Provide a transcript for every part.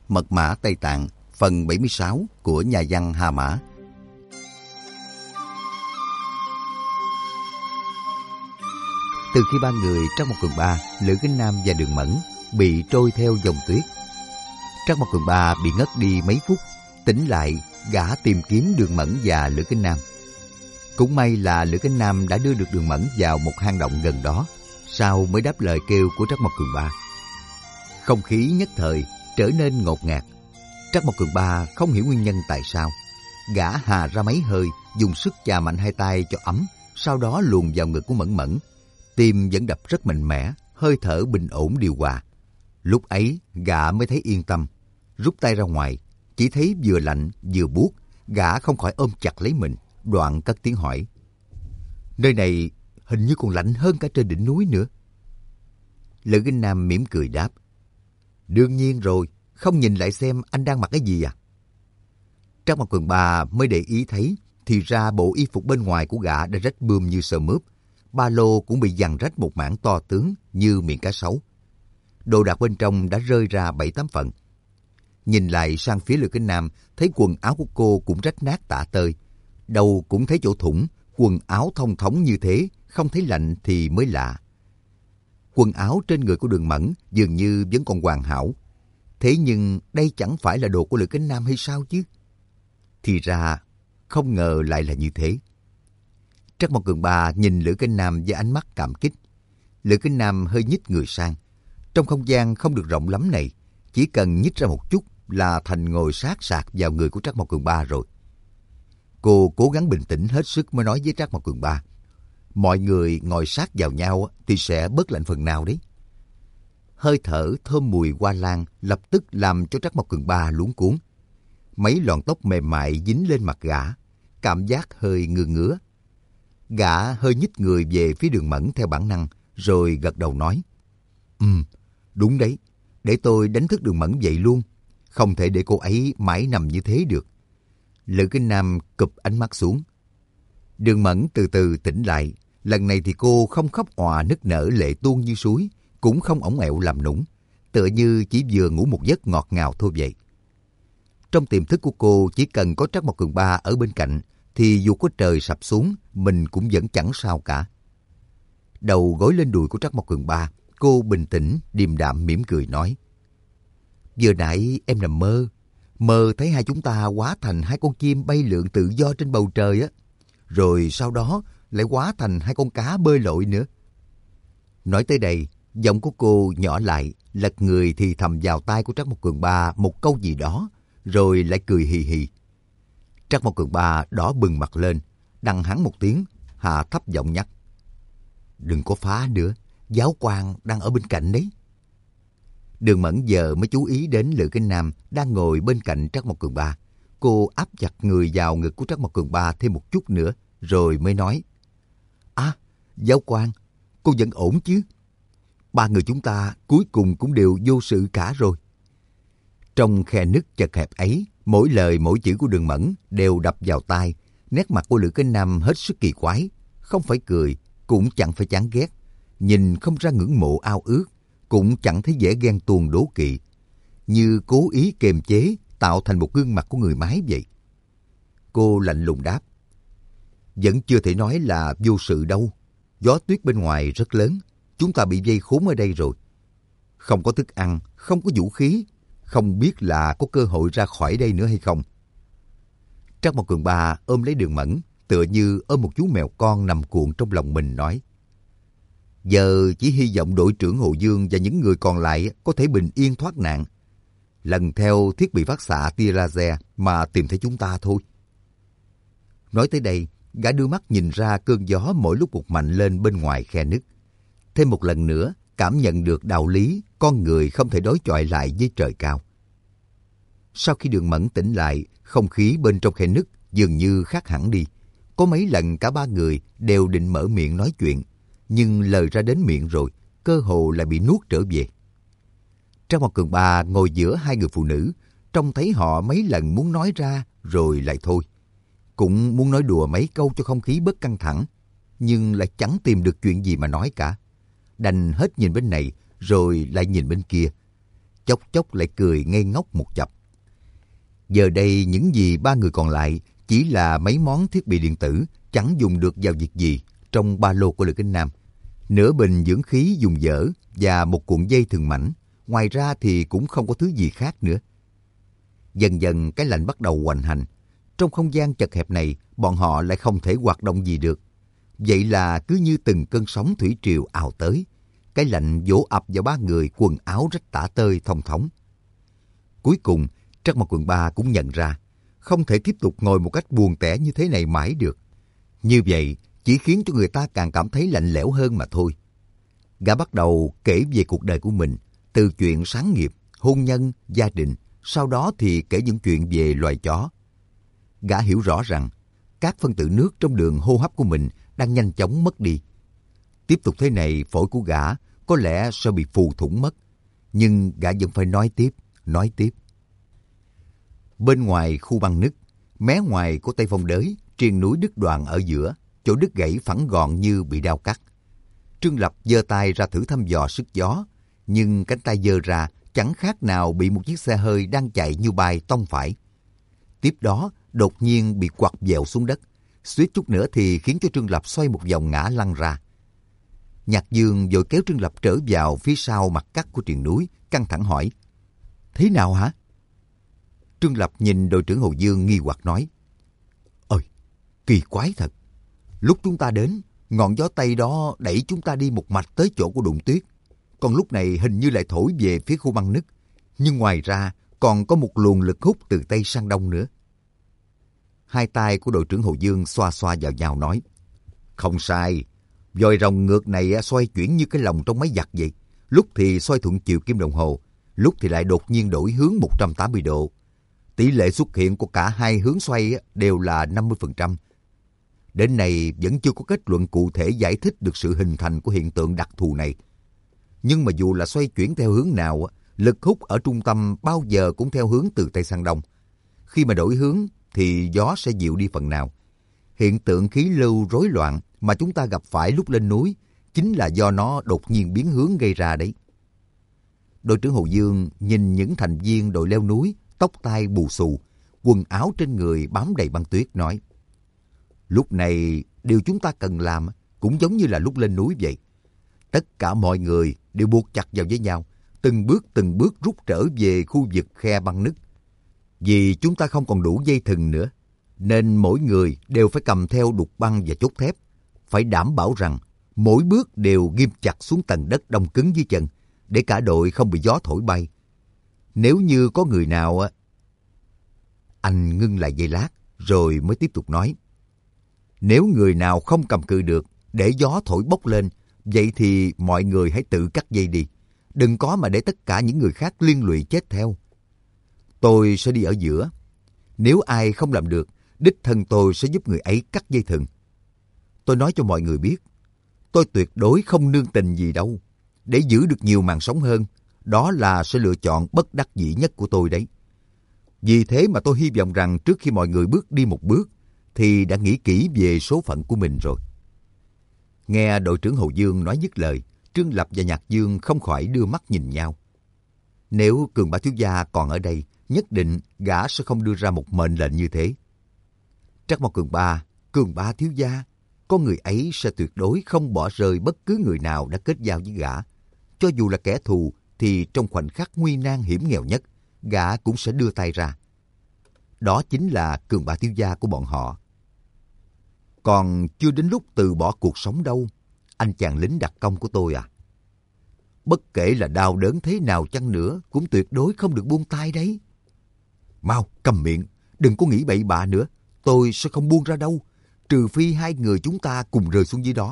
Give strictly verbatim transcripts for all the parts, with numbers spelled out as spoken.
Mật mã Tây Tạng, phần bảy mươi sáu của nhà văn Hà Mã. Từ khi ba người Trắc Mộc Cường Ba, Lữ Kính Nam và Đường Mẫn bị trôi theo dòng tuyết, Trắc Mộc Cường Ba bị ngất đi mấy phút, tỉnh lại gã tìm kiếm Đường Mẫn và Lữ Kính Nam. Cũng may là Lữ Kính Nam đã đưa được Đường Mẫn vào một hang động gần đó, sau mới đáp lời kêu của Trắc Mộc Cường Ba. Không khí nhất thời trở nên ngột ngạt. Trắc Mộc Cường Ba không hiểu nguyên nhân tại sao. Gã hà ra mấy hơi, dùng sức chà mạnh hai tay cho ấm, sau đó luồn vào ngực của Mẫn Mẫn. Tim vẫn đập rất mạnh mẽ, hơi thở bình ổn điều hòa. Lúc ấy, gã mới thấy yên tâm. Rút tay ra ngoài, chỉ thấy vừa lạnh vừa buốt, gã không khỏi ôm chặt lấy mình, đoạn cất tiếng hỏi. Nơi này hình như còn lạnh hơn cả trên đỉnh núi nữa. Lữ Kính Nam mỉm cười đáp. Đương nhiên rồi, không nhìn lại xem anh đang mặc cái gì à? Trắc Mộc Cường Ba mới để ý thấy, thì ra bộ y phục bên ngoài của gã đã rách bươm như sơ mướp. Ba lô cũng bị giằng rách một mảng to tướng như miệng cá sấu. Đồ đạc bên trong đã rơi ra bảy tám phần. Nhìn lại sang phía Lữ Kính Nam, thấy quần áo của cô cũng rách nát tả tơi. Đầu cũng thấy chỗ thủng, quần áo thông thống như thế, không thấy lạnh thì mới lạ. Quần áo trên người của Đường Mẫn dường như vẫn còn hoàn hảo. Thế nhưng đây chẳng phải là đồ của Lữ Kính Nam hay sao chứ? Thì ra, không ngờ lại là như thế. Trắc Mộc Cường Ba nhìn Lữ Kính Nam với ánh mắt cảm kích. Lữ Kính Nam hơi nhích người sang. Trong không gian không được rộng lắm này, chỉ cần nhích ra một chút là thành ngồi sát sạc vào người của Trắc Mộc Cường Ba rồi. Cô cố gắng bình tĩnh hết sức mới nói với Trắc Mộc Cường Ba. Mọi người ngồi sát vào nhau thì sẽ bớt lạnh phần nào đấy. Hơi thở thơm mùi hoa lan lập tức làm cho Trắc Mộc Cường Ba luống cuống. Mấy lọn tóc mềm mại dính lên mặt gã, cảm giác hơi ngứa ngứa. Gã hơi nhích người về phía Đường Mẫn theo bản năng, rồi gật đầu nói. Ừm, đúng đấy, để tôi đánh thức Đường Mẫn dậy luôn. Không thể để cô ấy mãi nằm như thế được. Lữ Kính Nam cụp ánh mắt xuống. Đường Mẫn từ từ tỉnh lại. Lần này thì cô không khóc òa nức nở lệ tuôn như suối, cũng không ổng ẹo làm nũng, tựa như chỉ vừa ngủ một giấc ngọt ngào thôi vậy. Trong tiềm thức của cô chỉ cần có Trắc Mộc Cường Ba ở bên cạnh, thì dù có trời sập xuống, mình cũng vẫn chẳng sao cả. Đầu gối lên đùi của Trắc Mộc Cường Ba, cô bình tĩnh, điềm đạm mỉm cười nói. Vừa nãy em nằm mơ, mơ thấy hai chúng ta hóa thành hai con chim bay lượn tự do trên bầu trời á, rồi sau đó lại hóa thành hai con cá bơi lội nữa. Nói tới đây, giọng của cô nhỏ lại, lật người thì thầm vào tai của Trắc Mộc Cường Ba một câu gì đó, rồi lại cười hì hì. Trắc Mộc Cường Ba đỏ bừng mặt lên, đằng hắn một tiếng, hạ thấp giọng nhắc. Đừng có phá nữa, giáo quan đang ở bên cạnh đấy. Đường Mẫn giờ mới chú ý đến Lữ Kính Nam đang ngồi bên cạnh Trắc Mộc Cường Ba. Cô áp chặt người vào ngực của Trắc Mộc Cường Ba thêm một chút nữa, rồi mới nói. À, giáo quan, cô vẫn ổn chứ? Ba người chúng ta cuối cùng cũng đều vô sự cả rồi. Trong khe nứt chật hẹp ấy, mỗi lời mỗi chữ của Đường Mẫn đều đập vào tai. Nét mặt của Lữ Kính Nam hết sức kỳ quái, không phải cười, cũng chẳng phải chán ghét. Nhìn không ra ngưỡng mộ ao ước, cũng chẳng thấy vẻ ghen tuông đố kỵ. Như cố ý kiềm chế, tạo thành một gương mặt của người mái vậy. Cô lạnh lùng đáp. Vẫn chưa thể nói là vô sự đâu. Gió tuyết bên ngoài rất lớn, chúng ta bị vây khốn ở đây rồi. Không có thức ăn, không có vũ khí, không biết là có cơ hội ra khỏi đây nữa hay không. Trắc Mộc Cường Ba ôm lấy Đường Mẫn, tựa như ôm một chú mèo con nằm cuộn trong lòng mình nói. Giờ chỉ hy vọng đội trưởng Hồ Dương và những người còn lại có thể bình yên thoát nạn. Lần theo thiết bị phát xạ tia laser mà tìm thấy chúng ta thôi. Nói tới đây, gã đưa mắt nhìn ra cơn gió mỗi lúc một mạnh lên bên ngoài khe nứt. Thêm một lần nữa, cảm nhận được đạo lý con người không thể đối chọi lại với trời cao. Sau khi Đường Mẫn tỉnh lại, không khí bên trong khe nứt dường như khác hẳn đi. Có mấy lần cả ba người đều định mở miệng nói chuyện, nhưng lời ra đến miệng rồi, cơ hồ lại bị nuốt trở về. Trắc Mộc Cường Ba ngồi giữa hai người phụ nữ, trông thấy họ mấy lần muốn nói ra rồi lại thôi. Cũng muốn nói đùa mấy câu cho không khí bớt căng thẳng, nhưng lại chẳng tìm được chuyện gì mà nói cả. Đành hết nhìn bên này rồi lại nhìn bên kia. chốc chốc lại cười ngây ngốc một chập. Giờ đây những gì ba người còn lại chỉ là mấy món thiết bị điện tử chẳng dùng được vào việc gì trong ba lô của Lữ Kính Nam. Nửa bình dưỡng khí dùng dở và một cuộn dây thừng mảnh. Ngoài ra thì cũng không có thứ gì khác nữa. Dần dần cái lạnh bắt đầu hoành hành. Trong không gian chật hẹp này, bọn họ lại không thể hoạt động gì được. Vậy là cứ như từng cơn sóng thủy triều ào tới. Cái lạnh vỗ ập vào ba người, quần áo rách tả tơi thông thống. Cuối cùng, Trắc Mộc Cường Ba cũng nhận ra, không thể tiếp tục ngồi một cách buồn tẻ như thế này mãi được. Như vậy chỉ khiến cho người ta càng cảm thấy lạnh lẽo hơn mà thôi. Gã bắt đầu kể về cuộc đời của mình, từ chuyện sáng nghiệp, hôn nhân, gia đình, sau đó thì kể những chuyện về loài chó. Gã hiểu rõ rằng các phân tử nước trong đường hô hấp của mình đang nhanh chóng mất đi. Tiếp tục thế này, phổi của gã có lẽ sẽ bị phù thủng mất. Nhưng gã vẫn phải nói tiếp, nói tiếp. Bên ngoài khu băng nứt, mé ngoài của Tây Phong Đới, triền núi đứt đoạn ở giữa, chỗ đứt gãy phẳng gọn như bị đao cắt. Trương Lập giơ tay ra thử thăm dò sức gió, nhưng cánh tay giơ ra chẳng khác nào bị một chiếc xe hơi đang chạy như bay tông phải. Tiếp đó, đột nhiên bị quặt dẹo xuống đất, suýt chút nữa thì khiến cho Trương Lập xoay một vòng ngã lăn ra. Nhạc Dương vội kéo Trương Lập trở vào phía sau mặt cắt của triền núi, căng thẳng hỏi: "Thế nào hả?" Trương Lập nhìn đội trưởng Hồ Dương nghi hoặc nói: "Ôi, kỳ quái thật. Lúc chúng ta đến, ngọn gió Tây đó đẩy chúng ta đi một mạch tới chỗ của đụng tuyết. Còn lúc này hình như lại thổi về phía khu băng nứt. Nhưng ngoài ra còn có một luồng lực hút từ Tây sang Đông nữa." Hai tay của đội trưởng Hồ Dương xoa xoa vào nhau nói: "Không sai. Vòi rồng ngược này xoay chuyển như cái lồng trong máy giặt vậy. Lúc thì xoay thuận chiều kim đồng hồ, lúc thì lại đột nhiên đổi hướng một trăm tám mươi độ. Tỷ lệ xuất hiện của cả hai hướng xoay đều là năm mươi phần trăm. Đến nay vẫn chưa có kết luận cụ thể giải thích được sự hình thành của hiện tượng đặc thù này. Nhưng mà dù là xoay chuyển theo hướng nào, lực hút ở trung tâm bao giờ cũng theo hướng từ Tây sang Đông. Khi mà đổi hướng thì gió sẽ dịu đi phần nào. Hiện tượng khí lưu rối loạn mà chúng ta gặp phải lúc lên núi chính là do nó đột nhiên biến hướng gây ra đấy." Đội trưởng Hồ Dương nhìn những thành viên đội leo núi, tóc tai bù xù, quần áo trên người bám đầy băng tuyết nói: "Lúc này điều chúng ta cần làm cũng giống như là lúc lên núi vậy. Tất cả mọi người đều buộc chặt vào với nhau, từng bước từng bước rút trở về khu vực khe băng nứt. Vì chúng ta không còn đủ dây thừng nữa, nên mỗi người đều phải cầm theo đục băng và chốt thép. Phải đảm bảo rằng mỗi bước đều ghim chặt xuống tầng đất đông cứng dưới chân, để cả đội không bị gió thổi bay. Nếu như có người nào..." Anh ngưng lại giây lát, rồi mới tiếp tục nói: "Nếu người nào không cầm cự được, để gió thổi bốc lên, vậy thì mọi người hãy tự cắt dây đi. Đừng có mà để tất cả những người khác liên lụy chết theo. Tôi sẽ đi ở giữa. Nếu ai không làm được, đích thân tôi sẽ giúp người ấy cắt dây thừng. Tôi nói cho mọi người biết, tôi tuyệt đối không nương tình gì đâu. Để giữ được nhiều mạng sống hơn, đó là sẽ lựa chọn bất đắc dĩ nhất của tôi đấy. Vì thế mà tôi hy vọng rằng trước khi mọi người bước đi một bước, thì đã nghĩ kỹ về số phận của mình rồi." Nghe đội trưởng Hồ Dương nói dứt lời, Trương Lập và Nhạc Dương không khỏi đưa mắt nhìn nhau. Nếu Cường Bá thiếu gia còn ở đây, nhất định gã sẽ không đưa ra một mệnh lệnh như thế. Trắc Mộc Cường Ba, Cường Bá thiếu gia, có người ấy sẽ tuyệt đối không bỏ rơi bất cứ người nào đã kết giao với gã. Cho dù là kẻ thù thì trong khoảnh khắc nguy nan hiểm nghèo nhất, gã cũng sẽ đưa tay ra. Đó chính là Cường Bá thiếu gia của bọn họ. Còn chưa đến lúc từ bỏ cuộc sống đâu, anh chàng lính đặc công của tôi à. Bất kể là đau đớn thế nào chăng nữa, cũng tuyệt đối không được buông tay đấy. Mau, cầm miệng, đừng có nghĩ bậy bạ nữa, tôi sẽ không buông ra đâu, trừ phi hai người chúng ta cùng rơi xuống dưới đó.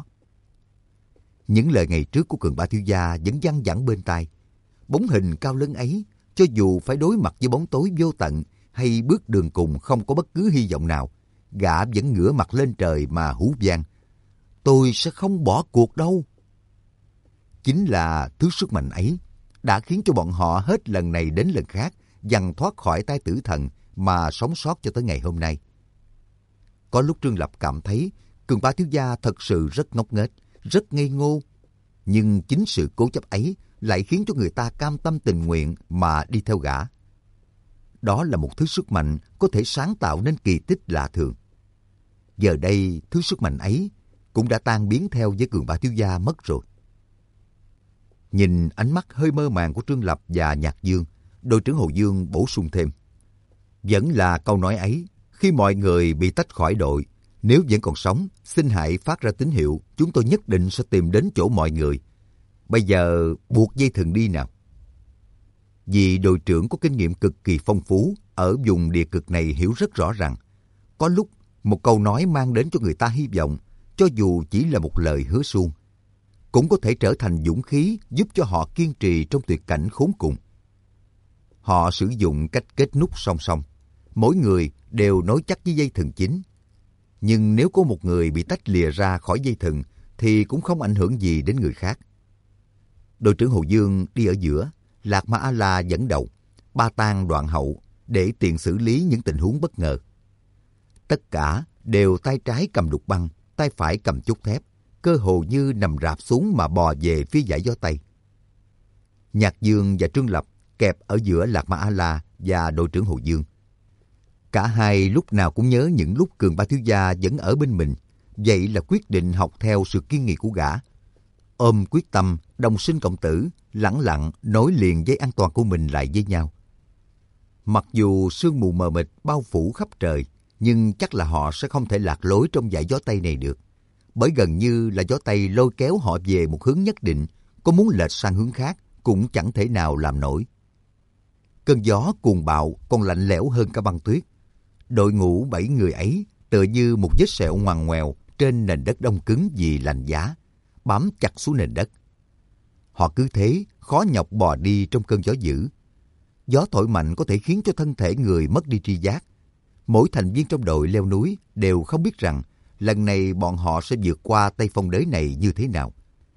Những lời ngày trước của Cường Bá thiếu gia vẫn văng vẳng bên tai. Bóng hình cao lớn ấy, cho dù phải đối mặt với bóng tối vô tận hay bước đường cùng không có bất cứ hy vọng nào, gã vẫn ngửa mặt lên trời mà hú vang: "Tôi sẽ không bỏ cuộc đâu." Chính là thứ sức mạnh ấy đã khiến cho bọn họ hết lần này đến lần khác dằn thoát khỏi tay tử thần mà sống sót cho tới ngày hôm nay. Có lúc Trương Lập cảm thấy Cường Bá thiếu gia thật sự rất ngốc nghếch, rất ngây ngô. Nhưng chính sự cố chấp ấy lại khiến cho người ta cam tâm tình nguyện mà đi theo gã. Đó là một thứ sức mạnh có thể sáng tạo nên kỳ tích lạ thường. Giờ đây, thứ sức mạnh ấy cũng đã tan biến theo với Cường Ba thiếu gia mất rồi. Nhìn ánh mắt hơi mơ màng của Trương Lập và Nhạc Dương, đội trưởng Hồ Dương bổ sung thêm. Vẫn là câu nói ấy, khi mọi người bị tách khỏi đội, nếu vẫn còn sống, xin hãy phát ra tín hiệu, chúng tôi nhất định sẽ tìm đến chỗ mọi người. Bây giờ buộc dây thừng đi nào. Vì đội trưởng có kinh nghiệm cực kỳ phong phú, ở vùng địa cực này hiểu rất rõ rằng, có lúc một câu nói mang đến cho người ta hy vọng, cho dù chỉ là một lời hứa suông, cũng có thể trở thành dũng khí giúp cho họ kiên trì trong tuyệt cảnh khốn cùng. Họ sử dụng cách kết nút song song, mỗi người đều nối chắc với dây thừng chính. Nhưng nếu có một người bị tách lìa ra khỏi dây thừng thì cũng không ảnh hưởng gì đến người khác. Đội trưởng Hồ Dương đi ở giữa, Lạc Ma A-la dẫn đầu, Ba Tang đoạn hậu để tiện xử lý những tình huống bất ngờ. Tất cả đều tay trái cầm đục băng, tay phải cầm chốt thép, cơ hồ như nằm rạp xuống mà bò về phía dải gió Tây. Nhạc Dương và Trương Lập kẹp ở giữa Lạc Ma A-la và đội trưởng Hồ Dương. Cả hai lúc nào cũng nhớ những lúc Cường Ba thiếu gia vẫn ở bên mình, vậy là quyết định học theo sự kiên nghị của gã. Ôm quyết tâm, đồng sinh cộng tử, lẳng lặng nối liền dây an toàn của mình lại với nhau. Mặc dù sương mù mờ mịt bao phủ khắp trời, nhưng chắc là họ sẽ không thể lạc lối trong dải gió Tây này được. Bởi gần như là gió Tây lôi kéo họ về một hướng nhất định, có muốn lệch sang hướng khác cũng chẳng thể nào làm nổi. Cơn gió cuồng bạo còn lạnh lẽo hơn cả băng tuyết. Đội ngũ bảy người ấy tựa như một vết sẹo ngoằn ngoèo trên nền đất đông cứng vì lạnh giá, bám chặt xuống nền đất. Họ cứ thế khó nhọc bò đi trong cơn gió dữ. Gió thổi mạnh có thể khiến cho thân thể người mất đi tri giác. Mỗi thành viên trong đội leo núi đều không biết rằng lần này bọn họ sẽ vượt qua Tây Phong Đới này như thế nào.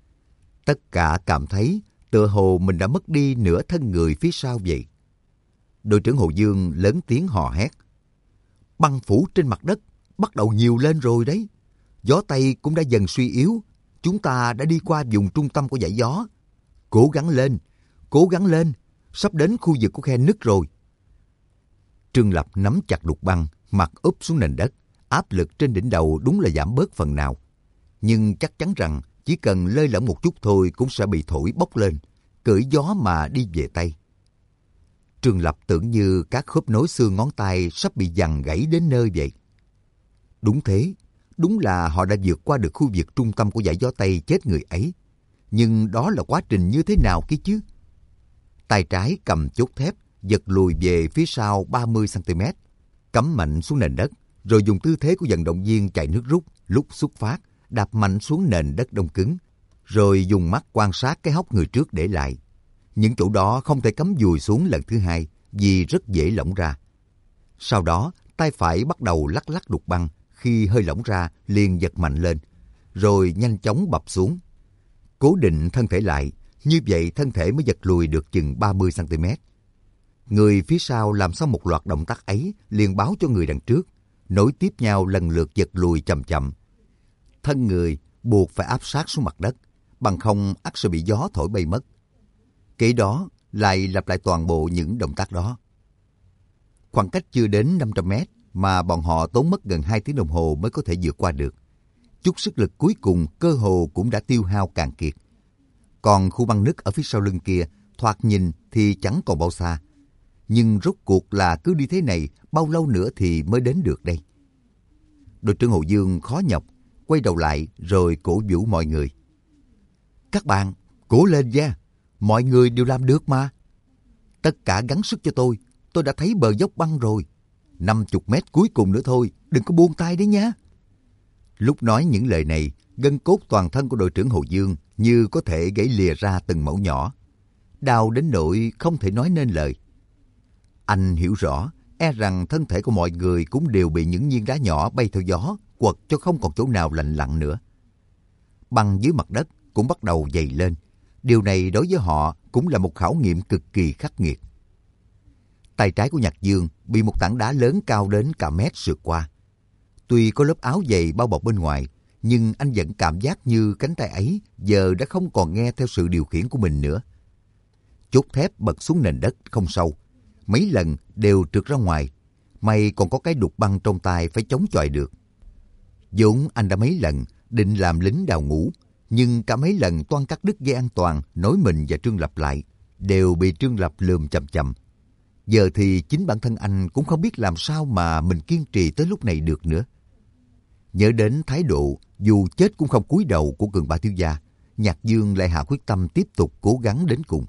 Tất cả cảm thấy tựa hồ mình đã mất đi nửa thân người phía sau vậy. Đội trưởng Hồ Dương lớn tiếng hò hét. Băng phủ trên mặt đất bắt đầu nhiều lên rồi đấy. Gió Tây cũng đã dần suy yếu. Chúng ta đã đi qua vùng trung tâm của dải gió. Cố gắng lên, cố gắng lên. Sắp đến khu vực của khe nứt rồi. Trương Lập nắm chặt đục băng, mặt úp xuống nền đất. Áp lực trên đỉnh đầu đúng là giảm bớt phần nào. Nhưng chắc chắn rằng chỉ cần lơi lỏng một chút thôi cũng sẽ bị thổi bốc lên, cưỡi gió mà đi về Tây. Trương Lập tưởng như các khớp nối xương ngón tay sắp bị giằng gãy đến nơi vậy. Đúng thế, đúng là họ đã vượt qua được khu vực trung tâm của dải gió Tây chết người ấy. Nhưng đó là quá trình như thế nào kia chứ? Tay trái cầm chốt thép, giật lùi về phía sau ba mươi xăng ti mét, cắm mạnh xuống nền đất, rồi dùng tư thế của vận động viên chạy nước rút lúc xuất phát, đạp mạnh xuống nền đất đông cứng, rồi dùng mắt quan sát cái hốc người trước để lại. Những chỗ đó không thể cắm dùi xuống lần thứ hai vì rất dễ lỏng ra. Sau đó, tay phải bắt đầu lắc lắc đục băng, khi hơi lỏng ra liền giật mạnh lên, rồi nhanh chóng bập xuống. Cố định thân thể lại, như vậy thân thể mới giật lùi được chừng ba mươi xăng ti mét. Người phía sau làm xong một loạt động tác ấy liền báo cho người đằng trước, nối tiếp nhau lần lượt giật lùi chậm chậm. Thân người buộc phải áp sát xuống mặt đất, bằng không ắt sẽ bị gió thổi bay mất. Kế đó lại lặp lại toàn bộ những động tác đó. Khoảng cách chưa đến năm trăm mét mà bọn họ tốn mất gần hai tiếng đồng hồ mới có thể vượt qua được. Chút sức lực cuối cùng cơ hồ cũng đã tiêu hao cạn kiệt. Còn khu băng nứt ở phía sau lưng kia, thoạt nhìn thì chẳng còn bao xa. Nhưng rốt cuộc là cứ đi thế này, bao lâu nữa thì mới đến được đây? Đội trưởng Hồ Dương khó nhọc, quay đầu lại rồi cổ vũ mọi người. Các bạn, cố lên nha, mọi người đều làm được mà. Tất cả gắng sức cho tôi, tôi đã thấy bờ dốc băng rồi. năm mươi mét cuối cùng nữa thôi, đừng có buông tay đấy nhá. Lúc nói những lời này, gân cốt toàn thân của đội trưởng Hồ Dương như có thể gãy lìa ra từng mẩu nhỏ. Đau đến nỗi không thể nói nên lời. Anh hiểu rõ, e rằng thân thể của mọi người cũng đều bị những viên đá nhỏ bay theo gió, quật cho không còn chỗ nào lành lặn nữa. Băng dưới mặt đất cũng bắt đầu dày lên. Điều này đối với họ cũng là một khảo nghiệm cực kỳ khắc nghiệt. Tay trái của Nhạc Dương bị một tảng đá lớn cao đến cả mét sượt qua. Tuy có lớp áo dày bao bọc bên ngoài, nhưng anh vẫn cảm giác như cánh tay ấy giờ đã không còn nghe theo sự điều khiển của mình nữa. chốt thép bật xuống nền đất không sâu. Mấy lần đều trượt ra ngoài. May còn có cái đục băng trong tay phải chống chọi được. vốn anh đã mấy lần định làm lính đào ngũ, nhưng cả mấy lần toan cắt đứt dây an toàn nối mình và Trương Lập lại, đều bị Trương Lập lườm chằm chằm. Giờ thì chính bản thân anh cũng không biết làm sao mà mình kiên trì tới lúc này được nữa. Nhớ đến thái độ dù chết cũng không cúi đầu của Cường Ba thiếu gia, Nhạc Dương lại hạ quyết tâm tiếp tục cố gắng đến cùng.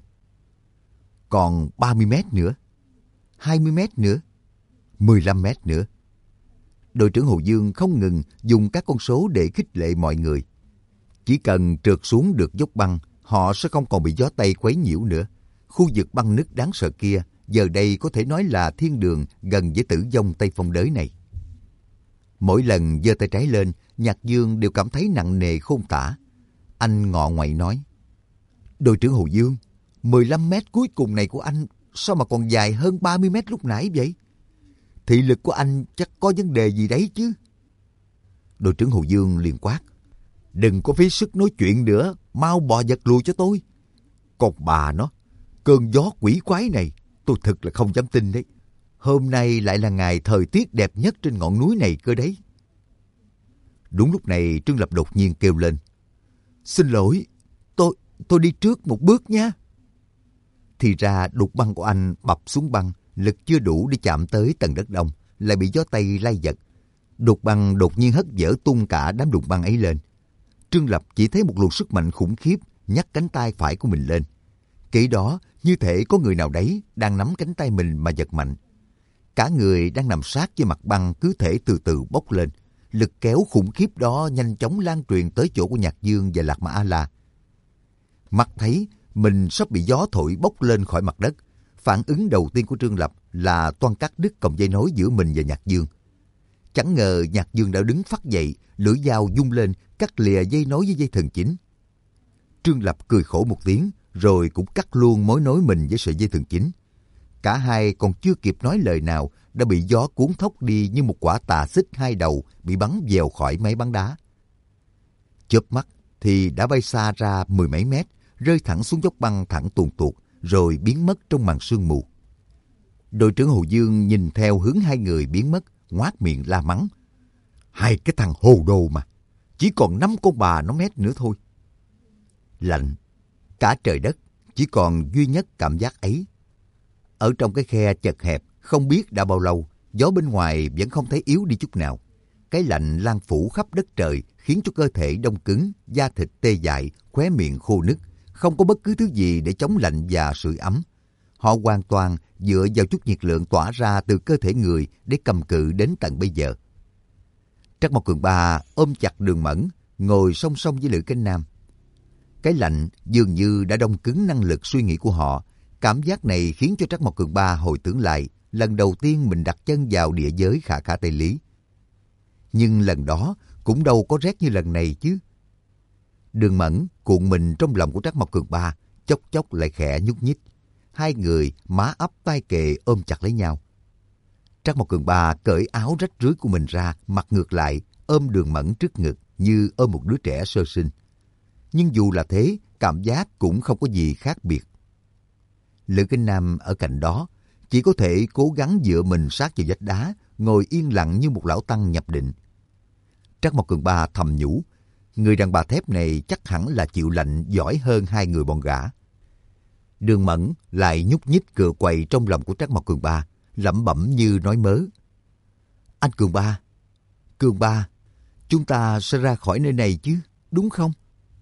Còn ba mươi mét nữa, hai mươi mét nữa, mười lăm mét nữa. Đội trưởng Hồ Dương không ngừng dùng các con số để khích lệ mọi người. Chỉ cần trượt xuống được dốc băng, họ sẽ không còn bị gió Tây quấy nhiễu nữa. Khu vực băng nứt đáng sợ kia, giờ đây có thể nói là thiên đường gần với tử vong Tây Phong Đới này. Mỗi lần giơ tay trái lên, Nhạc Dương đều cảm thấy nặng nề khôn tả. Anh ngọ ngoại nói, đội trưởng Hồ Dương, mười lăm mét cuối cùng này của anh sao mà còn dài hơn ba mươi mét lúc nãy vậy? Thị lực của anh chắc có vấn đề gì đấy chứ? Đội trưởng Hồ Dương liền quát, đừng có phí sức nói chuyện nữa, mau bò giật lùi cho tôi. Còn bà nó, cơn gió quỷ quái này, tôi thật là không dám tin đấy. Hôm nay lại là ngày thời tiết đẹp nhất trên ngọn núi này cơ đấy. Đúng lúc này Trương Lập đột nhiên kêu lên, xin lỗi, tôi tôi đi trước một bước nha. Thì ra đục băng của anh bập xuống băng, lực chưa đủ để chạm tới tầng đất đông, lại bị gió Tây lay giật. Đục băng đột nhiên hất dỡ tung cả đám đục băng ấy lên. Trương Lập chỉ thấy một luồng sức mạnh khủng khiếp nhấc cánh tay phải của mình lên. Kỹ đó, như thể có người nào đấy đang nắm cánh tay mình mà giật mạnh. Cả người đang nằm sát với mặt băng cứ thể từ từ bốc lên. Lực kéo khủng khiếp đó nhanh chóng lan truyền tới chỗ của Nhạc Dương và Lạc Mã A-la. Mắt thấy mình sắp bị gió thổi bốc lên khỏi mặt đất, phản ứng đầu tiên của Trương Lập là toan cắt đứt cọng dây nối giữa mình và Nhạc Dương. Chẳng ngờ Nhạc Dương đã đứng phắt dậy, lưỡi dao vung lên cắt lìa dây nối với dây thần chính. Trương Lập cười khổ một tiếng, rồi cũng cắt luôn mối nối mình với sợi dây thần chính. Cả hai còn chưa kịp nói lời nào đã bị gió cuốn thốc đi như một quả tà xích hai đầu bị bắn vèo khỏi máy bắn đá. Chớp mắt thì đã bay xa ra mười mấy mét, rơi thẳng xuống dốc băng thẳng tuồn tuột, rồi biến mất trong màn sương mù. Đội trưởng Hồ Dương nhìn theo hướng hai người biến mất, ngoác miệng la mắng. Hai cái thằng hồ đồ mà, chỉ còn năm con bà nó mét nữa thôi. Lạnh, cả trời đất, chỉ còn duy nhất cảm giác ấy. Ở trong cái khe chật hẹp, không biết đã bao lâu, gió bên ngoài vẫn không thấy yếu đi chút nào. Cái lạnh lan phủ khắp đất trời khiến cho cơ thể đông cứng, da thịt tê dại, khóe miệng khô nứt, không có bất cứ thứ gì để chống lạnh và sưởi ấm. Họ hoàn toàn dựa vào chút nhiệt lượng tỏa ra từ cơ thể người để cầm cự đến tận bây giờ. Trắc Mộc Cường Ba ôm chặt Đường Mẫn, ngồi song song với Lữ Cánh Nam. Cái lạnh dường như đã đông cứng năng lực suy nghĩ của họ. Cảm giác này khiến cho Trắc Mộc Cường Ba hồi tưởng lại lần đầu tiên mình đặt chân vào địa giới Khả Khả Tây Lý. Nhưng lần đó cũng đâu có rét như lần này chứ. Đường Mẫn cuộn mình trong lòng của Trắc Mộc Cường Ba, chốc chốc lại khẽ nhúc nhích. Hai người má ấp tay kề ôm chặt lấy nhau. Trắc Mộc Cường Ba cởi áo rách rưới của mình ra, mặt ngược lại, ôm Đường Mẫn trước ngực như ôm một đứa trẻ sơ sinh. Nhưng dù là thế, cảm giác cũng không có gì khác biệt. Lữ Kinh Nam ở cạnh đó, chỉ có thể cố gắng dựa mình sát vào vách đá, ngồi yên lặng như một lão tăng nhập định. Trắc Mộc Cường Ba thầm nhủ, người đàn bà thép này chắc hẳn là chịu lạnh giỏi hơn hai người bọn gã. Đường Mẫn lại nhúc nhích cựa quậy trong lòng của Trắc Mộc Cường Ba, lẩm bẩm như nói mớ. Anh Cường Ba, Cường Ba, chúng ta sẽ ra khỏi nơi này chứ, đúng không?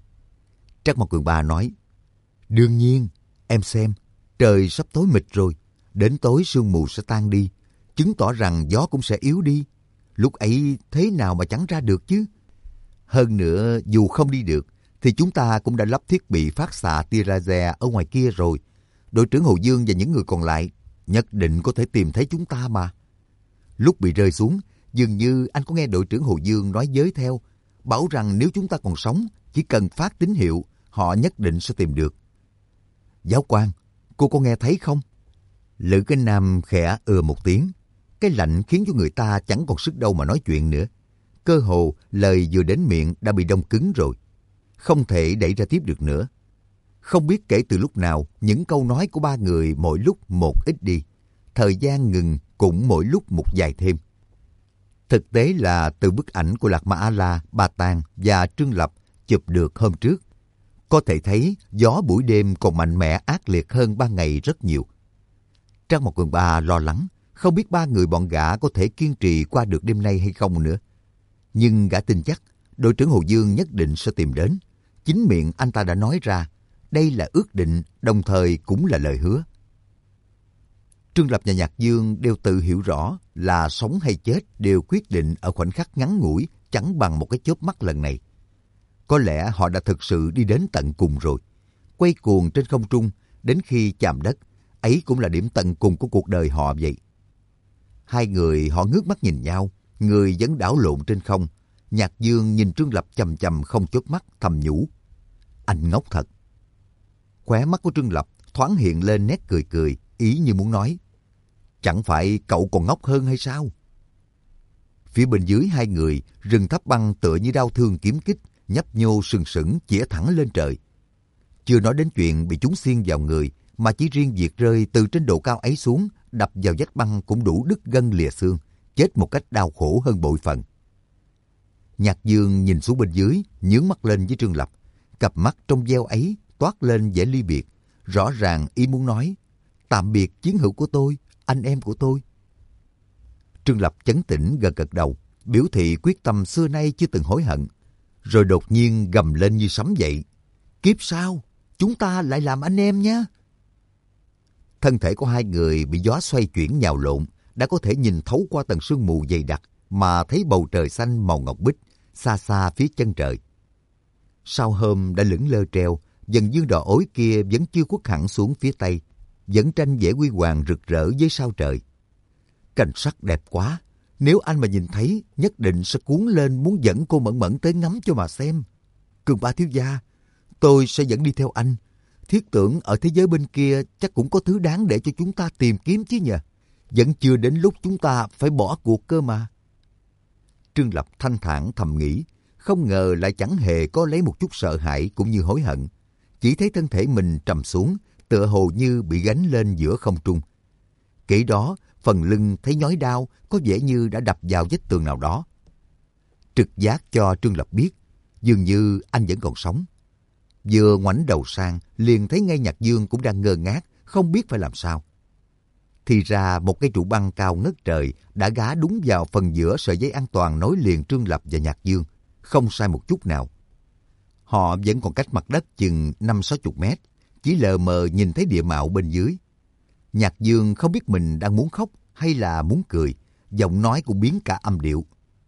Trắc Mộc Cường Ba nói, đương nhiên, em xem, trời sắp tối mịt rồi, đến tối sương mù sẽ tan đi, chứng tỏ rằng gió cũng sẽ yếu đi. Lúc ấy thế nào mà chẳng ra được chứ? Hơn nữa, dù không đi được, thì chúng ta cũng đã lắp thiết bị phát xạ tia laser ở ngoài kia rồi. Đội trưởng Hồ Dương và những người còn lại nhất định có thể tìm thấy chúng ta mà. Lúc bị rơi xuống, dường như anh có nghe đội trưởng Hồ Dương nói giới theo, bảo rằng nếu chúng ta còn sống, chỉ cần phát tín hiệu, họ nhất định sẽ tìm được. Giáo quan, cô có nghe thấy không? Lữ Cánh Nam khẽ ừa một tiếng. Cái lạnh khiến cho người ta chẳng còn sức đâu mà nói chuyện nữa. Cơ hồ lời vừa đến miệng đã bị đông cứng rồi, không thể đẩy ra tiếp được nữa. Không biết kể từ lúc nào, những câu nói của ba người mỗi lúc một ít đi. Thời gian ngừng cũng mỗi lúc một dài thêm. Thực tế là từ bức ảnh của Lạc Ma A-la, Ba Tàng và Trương Lập chụp được hôm trước, có thể thấy gió buổi đêm còn mạnh mẽ ác liệt hơn ban ngày rất nhiều. Trang một Cường Ba lo lắng, không biết ba người bọn gã có thể kiên trì qua được đêm nay hay không nữa. Nhưng gã tin chắc, đội trưởng Hồ Dương nhất định sẽ tìm đến. Chính miệng anh ta đã nói ra, đây là ước định, đồng thời cũng là lời hứa. Trương Lập và Nhạc Dương đều tự hiểu rõ là sống hay chết đều quyết định ở khoảnh khắc ngắn ngủi, chẳng bằng một cái chớp mắt lần này. Có lẽ họ đã thực sự đi đến tận cùng rồi. Quay cuồng trên không trung, đến khi chạm đất, ấy cũng là điểm tận cùng của cuộc đời họ vậy. Hai người họ ngước mắt nhìn nhau, người vẫn đảo lộn trên không. Nhạc Dương nhìn Trương Lập chằm chằm không chớp mắt, thầm nhủ. Anh ngốc thật. Khóe mắt của Trương Lập thoáng hiện lên nét cười cười, ý như muốn nói. Chẳng phải cậu còn ngốc hơn hay sao? Phía bên dưới hai người, rừng tháp băng tựa như đau thương kiếm kích, nhấp nhô sừng sững chĩa thẳng lên trời. Chưa nói đến chuyện bị chúng xiên vào người, mà chỉ riêng việc rơi từ trên độ cao ấy xuống, đập vào vách băng cũng đủ đứt gân lìa xương, chết một cách đau khổ hơn bội phần. Nhạc Dương nhìn xuống bên dưới, nhướng mắt lên với Trương Lập. Cặp mắt trong veo ấy toát lên vẻ ly biệt, rõ ràng ý muốn nói, tạm biệt chiến hữu của tôi, anh em của tôi. Trương Lập chấn tĩnh gật gật đầu, biểu thị quyết tâm xưa nay chưa từng hối hận. Rồi đột nhiên gầm lên như sấm dậy. Kiếp sau, chúng ta lại làm anh em nhé. Thân thể của hai người bị gió xoay chuyển nhào lộn, đã có thể nhìn thấu qua tầng sương mù dày đặc mà thấy bầu trời xanh màu ngọc bích, xa xa phía chân trời. Sao hôm đã lững lơ treo, dần dương đỏ ối kia vẫn chưa khuất hẳn xuống phía tây, vẫn tranh vẽ huy hoàng rực rỡ với sao trời. Cảnh sắc đẹp quá, nếu anh mà nhìn thấy, nhất định sẽ cuốn lên muốn dẫn cô Mẫn Mẫn tới ngắm cho mà xem. Cường Ba thiếu gia, tôi sẽ dẫn đi theo anh. Thiết tưởng ở thế giới bên kia chắc cũng có thứ đáng để cho chúng ta tìm kiếm chứ nhờ. Vẫn chưa đến lúc chúng ta phải bỏ cuộc cơ mà. Trương Lập thanh thản thầm nghĩ, không ngờ lại chẳng hề có lấy một chút sợ hãi cũng như hối hận. Chỉ thấy thân thể mình trầm xuống, tựa hồ như bị gánh lên giữa không trung. Kể đó, phần lưng thấy nhói đau, có vẻ như đã đập vào vách tường nào đó. Trực giác cho Trương Lập biết, dường như anh vẫn còn sống. Vừa ngoảnh đầu sang, liền thấy ngay Nhạc Dương cũng đang ngơ ngác, không biết phải làm sao. Thì ra một cây trụ băng cao ngất trời đã gá đúng vào phần giữa sợi dây an toàn nối liền Trương Lập và Nhạc Dương, không sai một chút nào. Họ vẫn còn cách mặt đất chừng năm sáu chục mét, chỉ lờ mờ nhìn thấy địa mạo bên dưới. Nhạc Dương không biết mình đang muốn khóc hay là muốn cười, giọng nói cũng biến cả âm điệu.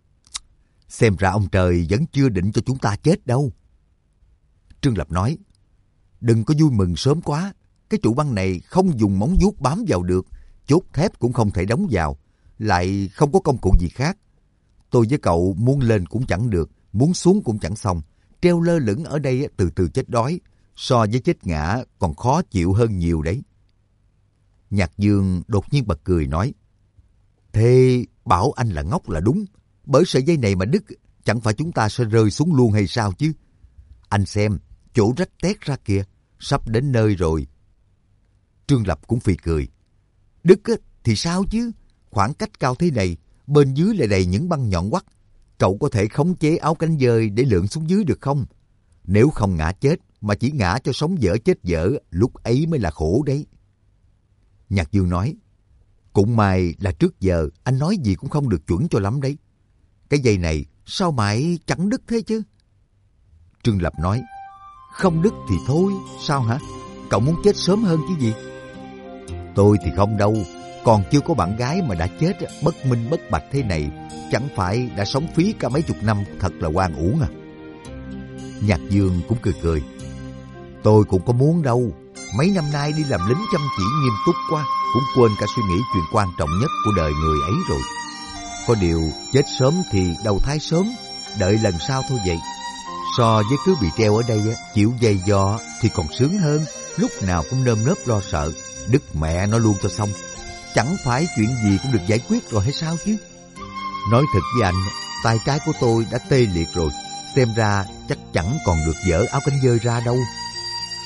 Xem ra ông trời vẫn chưa định cho chúng ta chết đâu. Trương Lập nói, đừng có vui mừng sớm quá, cái trụ băng này không dùng móng vuốt bám vào được, chốt thép cũng không thể đóng vào, lại không có công cụ gì khác. Tôi với cậu muốn lên cũng chẳng được, muốn xuống cũng chẳng xong, treo lơ lửng ở đây từ từ chết đói, so với chết ngã còn khó chịu hơn nhiều đấy. Nhạc Dương đột nhiên bật cười nói, thế bảo anh là ngốc là đúng, bởi sợi dây này mà đứt, chẳng phải chúng ta sẽ rơi xuống luôn hay sao chứ? Anh xem, chỗ rách tét ra kìa, sắp đến nơi rồi. Trương Lập cũng phì cười. Đứt thì sao chứ? Khoảng cách cao thế này, bên dưới lại đầy những băng nhọn quắt. Cậu có thể khống chế áo cánh dơi để lượn xuống dưới được không? Nếu không ngã chết, mà chỉ ngã cho sống dở chết dở, lúc ấy mới là khổ đấy. Nhạc Dương nói, cũng may là trước giờ anh nói gì cũng không được chuẩn cho lắm đấy. Cái dây này sao mãi chẳng đứt thế chứ? Trương Lập nói, không đứt thì thôi, sao hả? Cậu muốn chết sớm hơn chứ gì? Tôi thì không đâu, còn chưa có bạn gái mà đã chết bất minh bất bạch thế này, chẳng phải đã sống phí cả mấy chục năm, thật là oan uổng à. Nhạc Dương cũng cười cười, tôi cũng có muốn đâu, mấy năm nay đi làm lính chăm chỉ nghiêm túc quá, cũng quên cả suy nghĩ chuyện quan trọng nhất của đời người ấy rồi. Có điều chết sớm thì đầu thai sớm, đợi lần sau thôi vậy. So với cứ bị treo ở đây, chịu dày dò thì còn sướng hơn, lúc nào cũng nơm nớp lo sợ, đứt mẹ nó luôn cho xong. Chẳng phải chuyện gì cũng được giải quyết rồi hay sao chứ? Nói thật với anh, tay trái của tôi đã tê liệt rồi, xem ra chắc chẳng còn được dỡ áo cánh dơi ra đâu.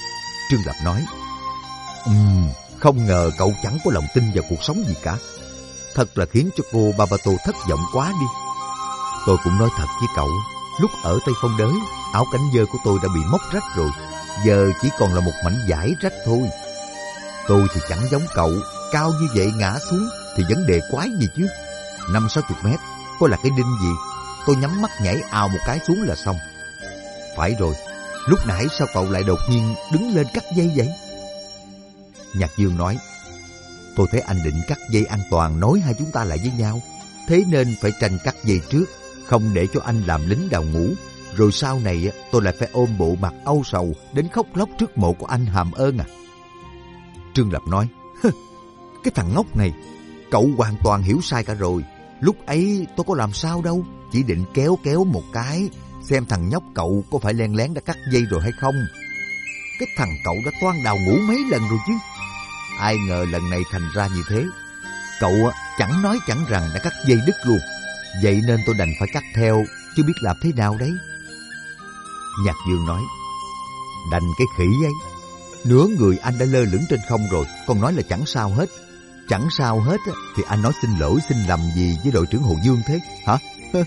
Trương Lập nói, Ừm, không ngờ cậu chẳng có lòng tin vào cuộc sống gì cả. Thật là khiến cho cô Babato thất vọng quá đi. Tôi cũng nói thật với cậu, lúc ở Tây Phong Đới, áo cánh dơ của tôi đã bị móc rách rồi. Giờ chỉ còn là một mảnh vải rách thôi. Tôi thì chẳng giống cậu, cao như vậy ngã xuống thì vấn đề quái gì chứ. Năm sáu chục mét, có là cái đinh gì, tôi nhắm mắt nhảy ào một cái xuống là xong. Phải rồi, lúc nãy sao cậu lại đột nhiên đứng lên cắt dây vậy? Nhạc Dương nói, tôi thấy anh định cắt dây an toàn nối hai chúng ta lại với nhau, thế nên phải tranh cắt dây trước, không để cho anh làm lính đào ngũ. Rồi sau này tôi lại phải ôm bộ mặt âu sầu đến khóc lóc trước mộ của anh hàm ơn à. Trương Lập nói, cái thằng ngốc này, cậu hoàn toàn hiểu sai cả rồi. Lúc ấy tôi có làm sao đâu, chỉ định kéo kéo một cái, xem thằng nhóc cậu có phải len lén đã cắt dây rồi hay không. Cái thằng cậu đã toan đào ngũ mấy lần rồi chứ. Ai ngờ lần này thành ra như thế. Cậu chẳng nói chẳng rằng đã cắt dây đứt luôn. Vậy nên tôi đành phải cắt theo, chứ biết làm thế nào đấy. Nhạc Dương nói, đành cái khỉ ấy. Nửa người anh đã lơ lửng trên không rồi, còn nói là chẳng sao hết. Chẳng sao hết thì anh nói xin lỗi xin lầm gì với đội trưởng Hồ Dương thế hả?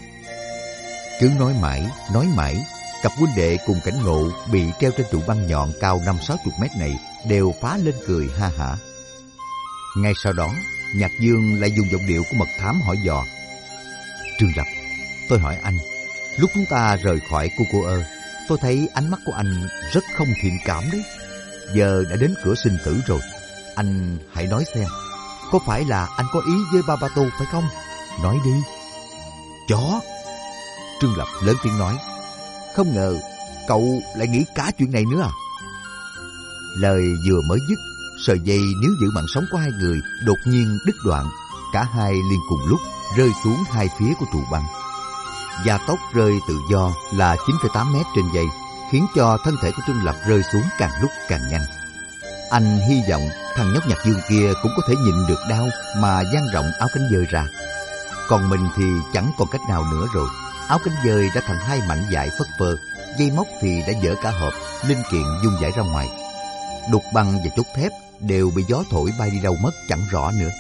Cứ nói mãi, nói mãi, cặp huynh đệ cùng Cảnh Ngộ bị treo trên trụ băng nhọn cao năm sáu chục mét này đều phá lên cười ha hả. Ngay sau đó, Nhạc Dương lại dùng giọng điệu của mật thám hỏi dò, Trương Lập, tôi hỏi anh, lúc chúng ta rời khỏi cô cô ơ, tôi thấy ánh mắt của anh rất không thiện cảm đấy. Giờ đã đến cửa sinh tử rồi, anh hãy nói xem, có phải là anh có ý với Babato phải không? Nói đi. Chó! Trương Lập lớn tiếng nói, không ngờ cậu lại nghĩ cả chuyện này nữa à? Lời vừa mới dứt, sợi dây níu giữ mạng sống của hai người đột nhiên đứt đoạn. Cả hai liền cùng lúc rơi xuống hai phía của trụ băng. Gia tốc rơi tự do là chín phẩy tám mét trên giây, khiến cho thân thể của Trương Lập rơi xuống càng lúc càng nhanh. Anh hy vọng thằng nhóc Nhạc Dương kia cũng có thể nhịn được đau mà dang rộng áo cánh dơi ra. Còn mình thì chẳng còn cách nào nữa rồi. Áo cánh dơi đã thành hai mảnh vải phất phơ, dây móc thì đã vỡ cả hộp, linh kiện vung vãi ra ngoài. Đục băng và chốt thép đều bị gió thổi bay đi đâu mất chẳng rõ nữa.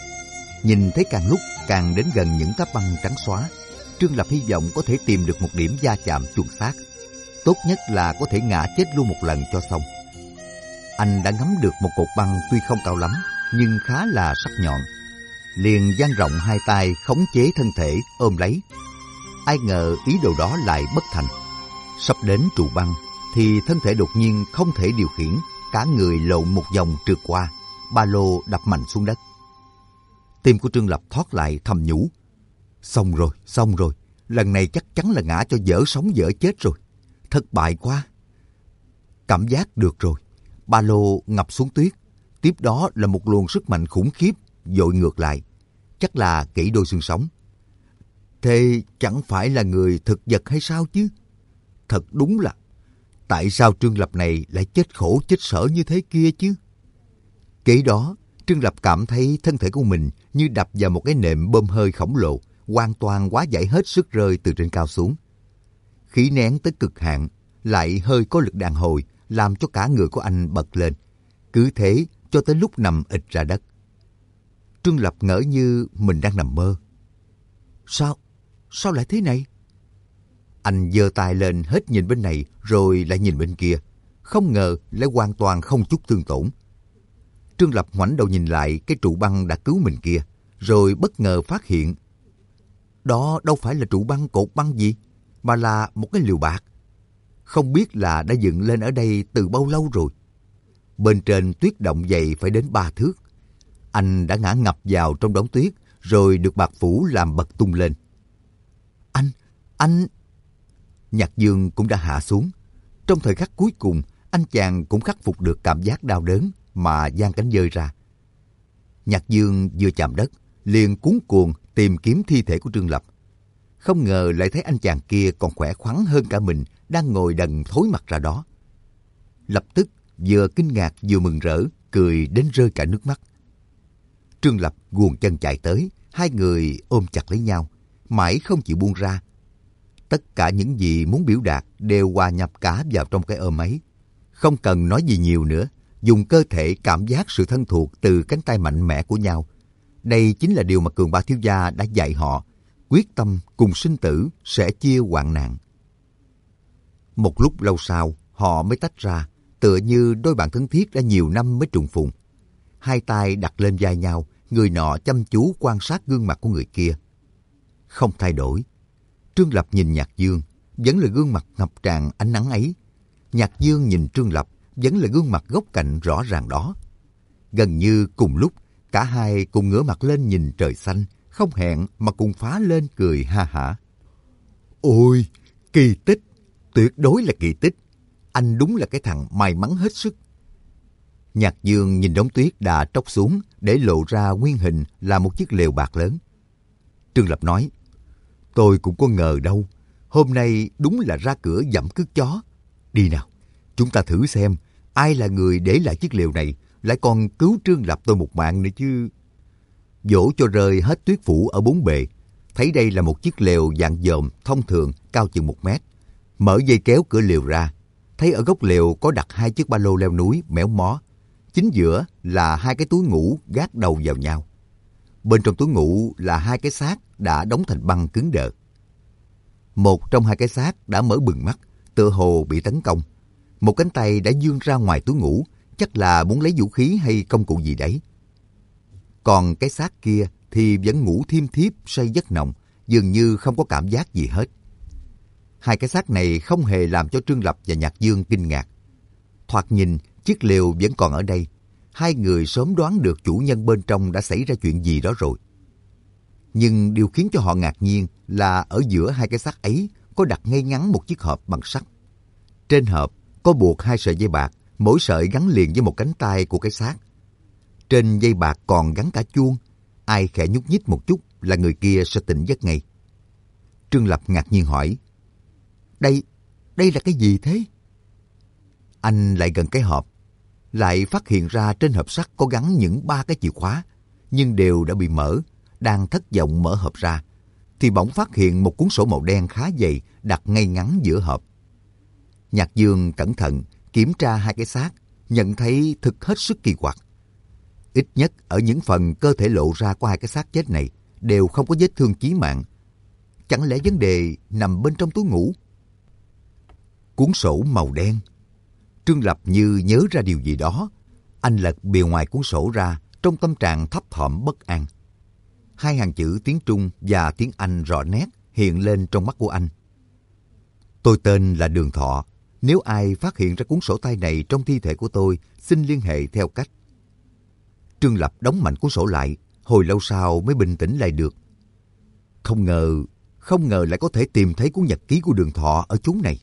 Nhìn thấy càng lúc càng đến gần những tấm băng trắng xóa, Trương Lập hy vọng có thể tìm được một điểm va chạm chuẩn xác. Tốt nhất là có thể ngã chết luôn một lần cho xong. Anh đã ngắm được một cột băng tuy không cao lắm, nhưng khá là sắc nhọn. Liền dang rộng hai tay khống chế thân thể ôm lấy. Ai ngờ ý đồ đó lại bất thành. Sắp đến trụ băng thì thân thể đột nhiên không thể điều khiển, cả người lộn một vòng trượt qua, ba lô đập mạnh xuống đất. Tim của Trương Lập thoát lại thầm nhủ, xong rồi, xong rồi, lần này chắc chắn là ngã cho dở sống dở chết rồi. Thất bại quá. Cảm giác được rồi, ba lô ngập xuống tuyết, tiếp đó là một luồng sức mạnh khủng khiếp dội ngược lại, chắc là gãy đôi xương sống. Thế chẳng phải là người thực vật hay sao chứ? Thật đúng là, tại sao Trương Lập này lại chết khổ chết sở như thế kia chứ? Kế đó, Trương Lập cảm thấy thân thể của mình như đập vào một cái nệm bơm hơi khổng lồ, hoàn toàn hóa giải hết sức rơi từ trên cao xuống. Khí nén tới cực hạn, lại hơi có lực đàn hồi, làm cho cả người của anh bật lên. Cứ thế cho tới lúc nằm ịch ra đất. Trương Lập ngỡ như mình đang nằm mơ. Sao? Sao lại thế này? Anh giơ tay lên hết nhìn bên này rồi lại nhìn bên kia. Không ngờ lại hoàn toàn không chút thương tổn. Trương Lập ngoảnh đầu nhìn lại cái trụ băng đã cứu mình kia, rồi bất ngờ phát hiện đó đâu phải là trụ băng cột băng gì, mà là một cái lều bạt. Không biết là đã dựng lên ở đây từ bao lâu rồi. Bên trên tuyết động dày phải đến ba thước. Anh đã ngã ngập vào trong đống tuyết, rồi được bạt phủ làm bật tung lên. Anh, anh... Nhạc Dương cũng đã hạ xuống. Trong thời khắc cuối cùng, anh chàng cũng khắc phục được cảm giác đau đớn mà giang cánh dơi ra. Nhạc Dương vừa chạm đất, liền cuống cuồng tìm kiếm thi thể của Trương Lập. Không ngờ lại thấy anh chàng kia còn khỏe khoắn hơn cả mình, đang ngồi đần thối mặt ra đó. Lập tức vừa kinh ngạc vừa mừng rỡ, cười đến rơi cả nước mắt. Trương Lập guồng chân chạy tới, hai người ôm chặt lấy nhau, mãi không chịu buông ra. Tất cả những gì muốn biểu đạt đều hòa nhập cả vào trong cái ôm ấy. Không cần nói gì nhiều nữa, dùng cơ thể cảm giác sự thân thuộc từ cánh tay mạnh mẽ của nhau. Đây chính là điều mà Cường Ba thiếu gia đã dạy họ, quyết tâm cùng sinh tử sẽ chia hoạn nạn. Một lúc lâu sau, họ mới tách ra, tựa như đôi bạn thân thiết đã nhiều năm mới trùng phùng. Hai tay đặt lên vai nhau, người nọ chăm chú quan sát gương mặt của người kia. Không thay đổi. Trương Lập nhìn Nhạc Dương, vẫn là gương mặt ngập tràn ánh nắng ấy. Nhạc Dương nhìn Trương Lập, vẫn là gương mặt góc cạnh rõ ràng đó. Gần như cùng lúc, cả hai cùng ngửa mặt lên nhìn trời xanh, không hẹn mà cùng phá lên cười ha hả. Ôi, kỳ tích, tuyệt đối là kỳ tích. Anh đúng là cái thằng may mắn hết sức. Nhạc Dương nhìn đống tuyết đã tróc xuống để lộ ra nguyên hình là một chiếc lều bạc lớn. Trương Lập nói, tôi cũng có ngờ đâu, hôm nay đúng là ra cửa dẫm cước chó. Đi nào, chúng ta thử xem ai là người để lại chiếc lều này, lại còn cứu Trương Lập tôi một mạng nữa chứ. Dỗ cho rơi hết tuyết phủ ở bốn bề, thấy đây là một chiếc lều dạng dòm thông thường cao chừng một mét. Mở dây kéo cửa lều ra, thấy ở góc lều có đặt hai chiếc ba lô leo núi méo mó. Chính giữa là hai cái túi ngủ gác đầu vào nhau. Bên trong túi ngủ là hai cái xác đã đóng thành băng cứng đờ. Một trong hai cái xác đã mở bừng mắt, tựa hồ bị tấn công. Một cánh tay đã vươn ra ngoài túi ngủ, chắc là muốn lấy vũ khí hay công cụ gì đấy. Còn cái xác kia thì vẫn ngủ thiêm thiếp say giấc nồng, dường như không có cảm giác gì hết. Hai cái xác này không hề làm cho Trương Lập và Nhạc Dương kinh ngạc. Thoạt nhìn, chiếc lều vẫn còn ở đây. Hai người sớm đoán được chủ nhân bên trong đã xảy ra chuyện gì đó rồi. Nhưng điều khiến cho họ ngạc nhiên là ở giữa hai cái xác ấy có đặt ngay ngắn một chiếc hộp bằng sắt. Trên hộp có buộc hai sợi dây bạc, mỗi sợi gắn liền với một cánh tay của cái xác. Trên dây bạc còn gắn cả chuông. Ai khẽ nhúc nhích một chút là người kia sẽ tỉnh giấc ngay. Trương Lập ngạc nhiên hỏi, Đây, đây là cái gì thế? Anh lại gần cái hộp, lại phát hiện ra trên hộp sắt có gắn những ba cái chìa khóa, nhưng đều đã bị mở. Đang thất vọng mở hộp ra, thì bỗng phát hiện một cuốn sổ màu đen khá dày đặt ngay ngắn giữa hộp. Nhạc Dương cẩn thận kiểm tra hai cái xác, nhận thấy thực hết sức kỳ quặc. Ít nhất ở những phần cơ thể lộ ra của hai cái xác chết này đều không có vết thương chí mạng. Chẳng lẽ vấn đề nằm bên trong túi ngủ? Cuốn sổ màu đen. Trương Lập như nhớ ra điều gì đó. Anh lật bìa ngoài cuốn sổ ra trong tâm trạng thấp thỏm bất an. Hai hàng chữ tiếng Trung và tiếng Anh rõ nét hiện lên trong mắt của anh. Tôi tên là Đường Thọ. Nếu ai phát hiện ra cuốn sổ tay này trong thi thể của tôi, xin liên hệ theo cách. Trương Lập đóng mạnh cuốn sổ lại, hồi lâu sau mới bình tĩnh lại được. Không ngờ, không ngờ lại có thể tìm thấy cuốn nhật ký của Đường Thọ ở chốn này.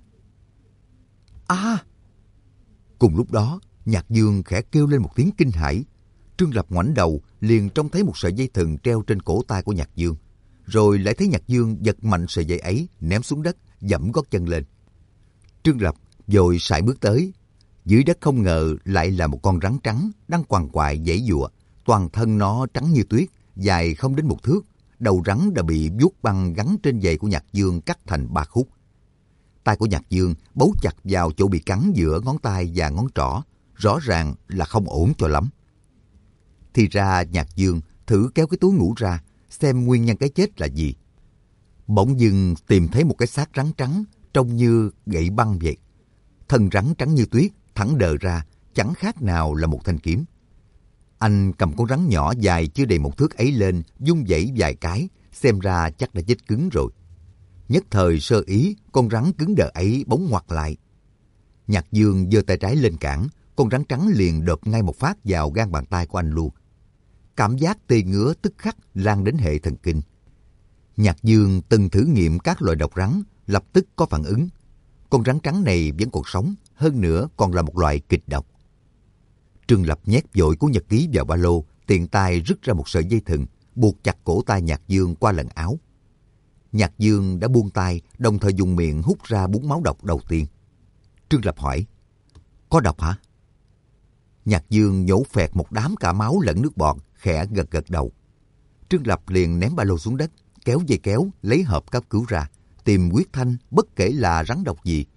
À! Cùng lúc đó, Nhạc Dương khẽ kêu lên một tiếng kinh hãi. Trương Lập ngoảnh đầu, liền trông thấy một sợi dây thừng treo trên cổ tay của Nhạc Dương. Rồi lại thấy Nhạc Dương giật mạnh sợi dây ấy, ném xuống đất, dẫm gót chân lên. Trương Lập vội sải bước tới. Dưới đất không ngờ lại là một con rắn trắng đang quằn quại giãy giụa. Toàn thân nó trắng như tuyết, dài không đến một thước. Đầu rắn đã bị vuốt băng gắn trên giày của Nhạc Dương cắt thành ba khúc. Tay của Nhạc Dương bấu chặt vào chỗ bị cắn giữa ngón tay và ngón trỏ, rõ ràng là không ổn cho lắm. Thì ra Nhạc Dương thử kéo cái túi ngủ ra, xem nguyên nhân cái chết là gì. Bỗng dưng tìm thấy một cái xác rắn trắng, trông như gậy băng vậy. Thân rắn trắng như tuyết, thẳng đờ ra, chẳng khác nào là một thanh kiếm. Anh cầm con rắn nhỏ dài chưa đầy một thước ấy lên, vung vẩy vài cái, xem ra chắc đã chết cứng rồi. Nhất thời sơ ý, con rắn cứng đờ ấy bỗng ngoặt lại. Nhạc Dương giơ tay trái lên cản, con rắn trắng liền đập ngay một phát vào gan bàn tay của anh luôn. Cảm giác tê ngứa tức khắc lan đến hệ thần kinh. Nhạc Dương từng thử nghiệm các loại độc rắn, lập tức có phản ứng. Con rắn trắng này vẫn còn sống, hơn nữa còn là một loại kịch độc. Trương Lập nhét vội cuốn nhật ký vào ba lô, tiện tay rứt ra một sợi dây thừng, buộc chặt cổ tay Nhạc Dương qua lần áo. Nhạc Dương đã buông tay, đồng thời dùng miệng hút ra búng máu độc đầu tiên. Trương Lập hỏi, có độc hả? Nhạc Dương nhổ phẹt một đám cả máu lẫn nước bọt, khẽ gật gật đầu. Trương Lập liền ném ba lô xuống đất, kéo dây kéo, lấy hộp cấp cứu ra, tìm huyết thanh bất kể là rắn độc gì.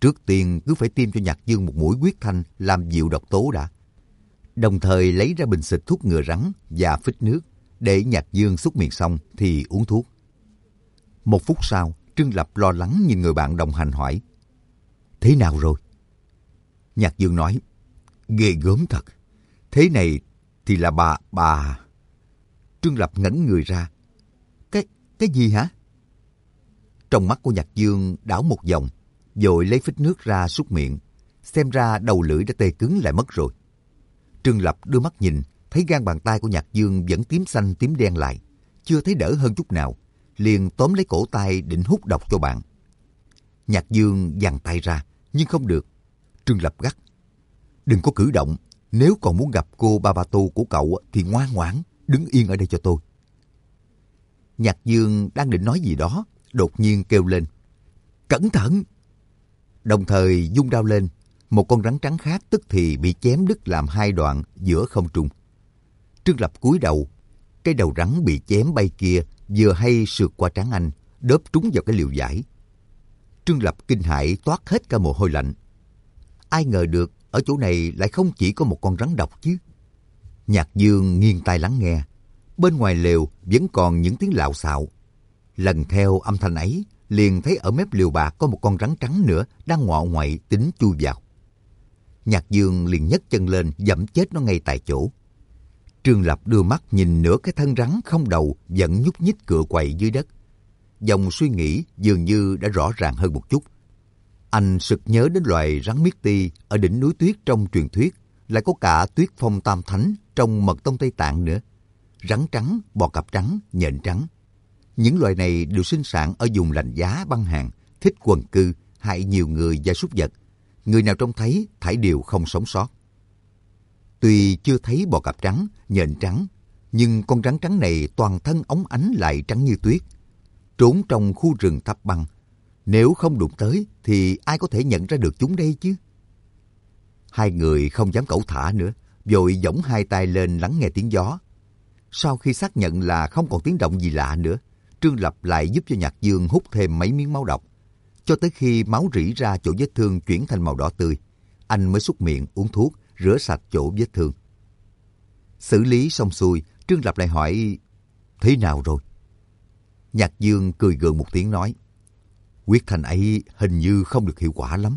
trước tiên cứ phải tiêm cho Nhạc Dương một mũi huyết thanh làm dịu độc tố đã. Đồng thời lấy ra bình xịt thuốc ngừa rắn và phích nước, để Nhạc Dương xúc miệng xong thì uống thuốc. Một phút sau, Trương Lập lo lắng nhìn người bạn đồng hành hỏi: thế nào rồi? Nhạc Dương nói: ghê gớm thật. Thế này thì là bà, bà... Trương Lập ngẩn người ra. Cái, cái gì hả? Trong mắt của Nhạc Dương đảo một vòng, rồi lấy phích nước ra súc miệng. Xem ra đầu lưỡi đã tê cứng lại mất rồi. Trương Lập đưa mắt nhìn, thấy gan bàn tay của Nhạc Dương vẫn tím xanh tím đen lại, chưa thấy đỡ hơn chút nào, liền tóm lấy cổ tay định hút độc cho bạn. Nhạc Dương giằng tay ra, nhưng không được. Trương Lập gắt: đừng có cử động, nếu còn muốn gặp cô Babato của cậu thì ngoan ngoãn, đứng yên ở đây cho tôi. Nhạc Dương đang định nói gì đó, đột nhiên kêu lên: cẩn thận! Đồng thời vung đao lên, một con rắn trắng khác tức thì bị chém đứt làm hai đoạn giữa không trung. Trương Lập cúi đầu, cái đầu rắn bị chém bay kia vừa hay sượt qua trán anh, đớp trúng vào cái liều vải. Trương Lập kinh hãi toát hết cả mồ hôi lạnh. Ai ngờ được ở chỗ này lại không chỉ có một con rắn độc chứ. Nhạc Dương nghiêng tai lắng nghe, bên ngoài lều vẫn còn những tiếng lạo xạo. Lần theo âm thanh ấy, liền thấy ở mép liều bạc có một con rắn trắng nữa đang ngọ ngoại tính chui vào. Nhạc Dương liền nhấc chân lên giẫm chết nó ngay tại chỗ. Trương Lập đưa mắt nhìn nửa cái thân rắn không đầu vẫn nhúc nhích cựa quậy dưới đất. Dòng suy nghĩ dường như đã rõ ràng hơn một chút. Anh sực nhớ đến loài rắn miết ti ở đỉnh núi tuyết trong truyền thuyết, lại có cả tuyết phong tam thánh trong mật tông Tây Tạng nữa. Rắn trắng, bò cạp trắng, nhện trắng. Những loài này đều sinh sản ở vùng lạnh giá băng hàng, thích quần cư, hại nhiều người và súc vật. Người nào trông thấy, thảy đều không sống sót. Tuy chưa thấy bò cạp trắng, nhện trắng, nhưng con rắn trắng này toàn thân óng ánh lại trắng như tuyết. Trốn trong khu rừng thấp băng. Nếu không đụng tới, thì ai có thể nhận ra được chúng đây chứ? Hai người không dám cẩu thả nữa, vội giỗng hai tay lên lắng nghe tiếng gió. Sau khi xác nhận là không còn tiếng động gì lạ nữa, Trương Lập lại giúp cho Nhạc Dương hút thêm mấy miếng máu độc. Cho tới khi máu rỉ ra chỗ vết thương chuyển thành màu đỏ tươi, anh mới xúc miệng uống thuốc, rửa sạch chỗ vết thương. Xử lý xong xuôi, Trương Lập lại hỏi: thế nào rồi? Nhạc Dương cười gượng một tiếng nói: huyết thanh ấy hình như không được hiệu quả lắm.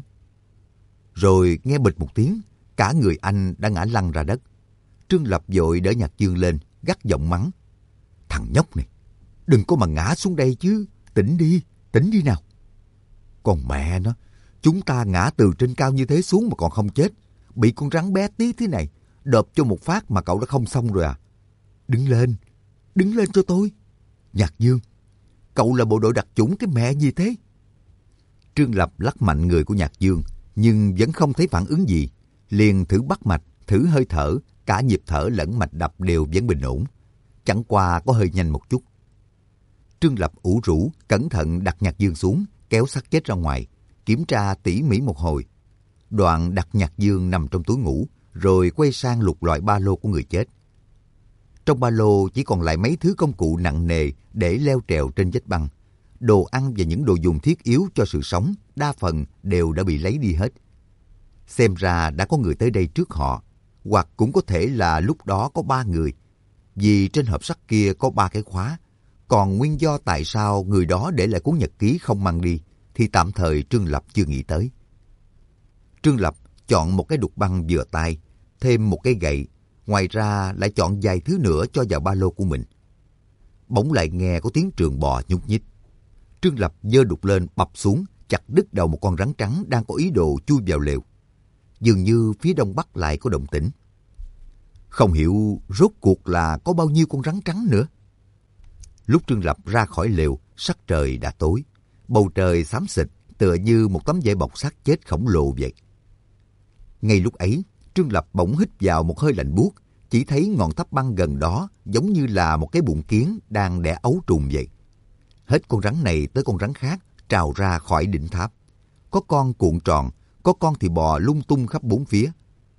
Rồi nghe bịch một tiếng, cả người anh đã ngã lăn ra đất. Trương Lập vội đỡ Nhạc Dương lên, gắt giọng mắng: thằng nhóc này, đừng có mà ngã xuống đây chứ, tỉnh đi, tỉnh đi nào. Còn mẹ nó, chúng ta ngã từ trên cao như thế xuống mà còn không chết, bị con rắn bé tí thế này đợp cho một phát mà cậu đã không xong rồi à. Đứng lên, đứng lên cho tôi. Nhạc Dương, cậu là bộ đội đặc chủng cái mẹ gì thế? Trương Lập lắc mạnh người của Nhạc Dương, nhưng vẫn không thấy phản ứng gì. Liền thử bắt mạch, thử hơi thở, cả nhịp thở lẫn mạch đập đều vẫn bình ổn. Chẳng qua có hơi nhanh một chút. Trương Lập ủ rũ, cẩn thận đặt Nhạc Dương xuống, kéo xác chết ra ngoài, kiểm tra tỉ mỉ một hồi. Đoạn đặt Nhạc Dương nằm trong túi ngủ, rồi quay sang lục loại ba lô của người chết. Trong ba lô chỉ còn lại mấy thứ công cụ nặng nề để leo trèo trên vách băng. Đồ ăn và những đồ dùng thiết yếu cho sự sống, đa phần đều đã bị lấy đi hết. Xem ra đã có người tới đây trước họ, hoặc cũng có thể là lúc đó có ba người. Vì trên hộp sắt kia có ba cái khóa, còn nguyên do tại sao người đó để lại cuốn nhật ký không mang đi thì tạm thời Trương Lập chưa nghĩ tới. Trương Lập chọn một cái đục băng vừa tay, thêm một cái gậy, ngoài ra lại chọn vài thứ nữa cho vào ba lô của mình. Bỗng lại nghe có tiếng trường bò nhúc nhích. Trương Lập giơ đục lên bập xuống, chặt đứt đầu một con rắn trắng đang có ý đồ chui vào lều. Dường như phía đông bắc lại có động tĩnh. Không hiểu rốt cuộc là có bao nhiêu con rắn trắng nữa. Lúc Trương Lập ra khỏi lều, sắc trời đã tối. Bầu trời xám xịt, tựa như một tấm vải bọc xác chết khổng lồ vậy. Ngay lúc ấy, Trương Lập bỗng hít vào một hơi lạnh buốt, chỉ thấy ngọn tháp băng gần đó giống như là một cái bụng kiến đang đẻ ấu trùng vậy. Hết con rắn này tới con rắn khác trào ra khỏi đỉnh tháp. Có con cuộn tròn, có con thì bò lung tung khắp bốn phía.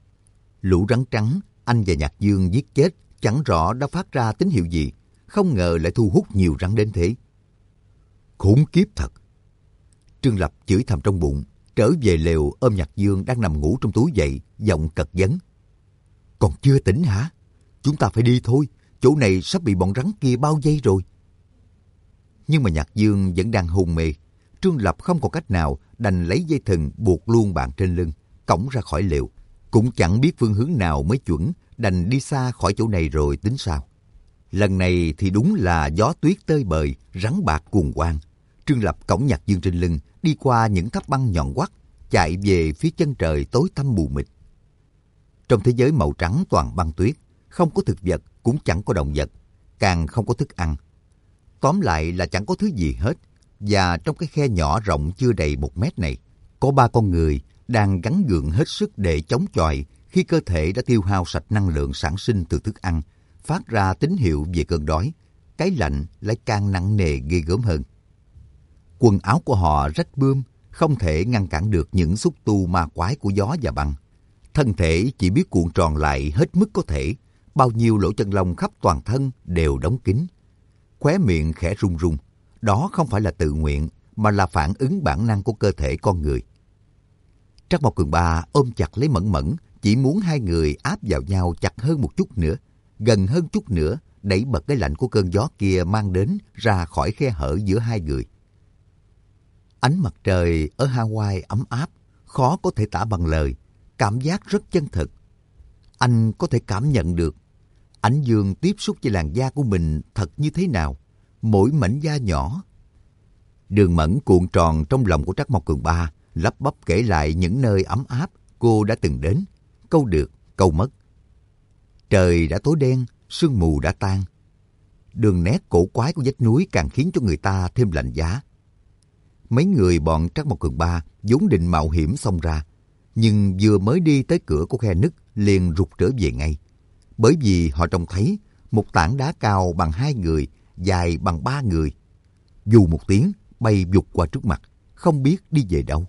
Lũ rắn trắng anh và Nhạc Dương giết chết chẳng rõ đã phát ra tín hiệu gì, không ngờ lại thu hút nhiều rắn đến thế. Khủng khiếp thật! Trương Lập chửi thầm trong bụng, trở về lều ôm Nhạc Dương đang nằm ngủ trong túi dậy, giọng cật vấn. Còn chưa tỉnh hả? Chúng ta phải đi thôi, chỗ này sắp bị bọn rắn kia bao vây rồi. Nhưng mà Nhạc Dương vẫn đang hôn mê. Trương Lập không còn cách nào, đành lấy dây thừng buộc luôn bạn trên lưng, cõng ra khỏi lều. Cũng chẳng biết phương hướng nào mới chuẩn, đành đi xa khỏi chỗ này rồi tính sao. Lần này thì đúng là gió tuyết tơi bời, rắn bạc cuồng quang. Trương Lập cõng Nhạc Dương trên lưng, đi qua những tháp băng nhọn hoắt, chạy về phía chân trời tối tăm mù mịt. Trong thế giới màu trắng toàn băng tuyết, không có thực vật, cũng chẳng có động vật, càng không có thức ăn. Tóm lại là chẳng có thứ gì hết. Và trong cái khe nhỏ rộng chưa đầy một mét này, có ba con người đang gắng gượng hết sức để chống chọi khi cơ thể đã tiêu hao sạch năng lượng sản sinh từ thức ăn, phát ra tín hiệu về cơn đói. Cái lạnh lại càng nặng nề ghê gớm hơn. Quần áo của họ rách bươm, không thể ngăn cản được những xúc tu ma quái của gió và băng. Thân thể chỉ biết cuộn tròn lại hết mức có thể, bao nhiêu lỗ chân lông khắp toàn thân đều đóng kín. Khóe miệng khẽ run run, đó không phải là tự nguyện, mà là phản ứng bản năng của cơ thể con người. Trắc Mộc Cường Ba ôm chặt lấy Mẫn Mẫn, chỉ muốn hai người áp vào nhau chặt hơn một chút nữa, gần hơn chút nữa, đẩy bật cái lạnh của cơn gió kia mang đến ra khỏi khe hở giữa hai người. Ánh mặt trời ở Hawaii ấm áp, khó có thể tả bằng lời, cảm giác rất chân thực. Anh có thể cảm nhận được ánh dương tiếp xúc với làn da của mình thật như thế nào, mỗi mảnh da nhỏ. Đường Mẫn cuộn tròn trong lòng của Trắc Mộc Cường Ba, lắp bắp kể lại những nơi ấm áp cô đã từng đến, câu được, câu mất. Trời đã tối đen, sương mù đã tan. Đường nét cổ quái của vách núi càng khiến cho người ta thêm lạnh giá. Mấy người bọn Trắc Mộc Cường Ba vốn định mạo hiểm xông ra, nhưng vừa mới đi tới cửa của khe nứt liền rụt trở về ngay. Bởi vì họ trông thấy một tảng đá cao bằng hai người, dài bằng ba người. Dù một tiếng bay vụt qua trước mặt, không biết đi về đâu.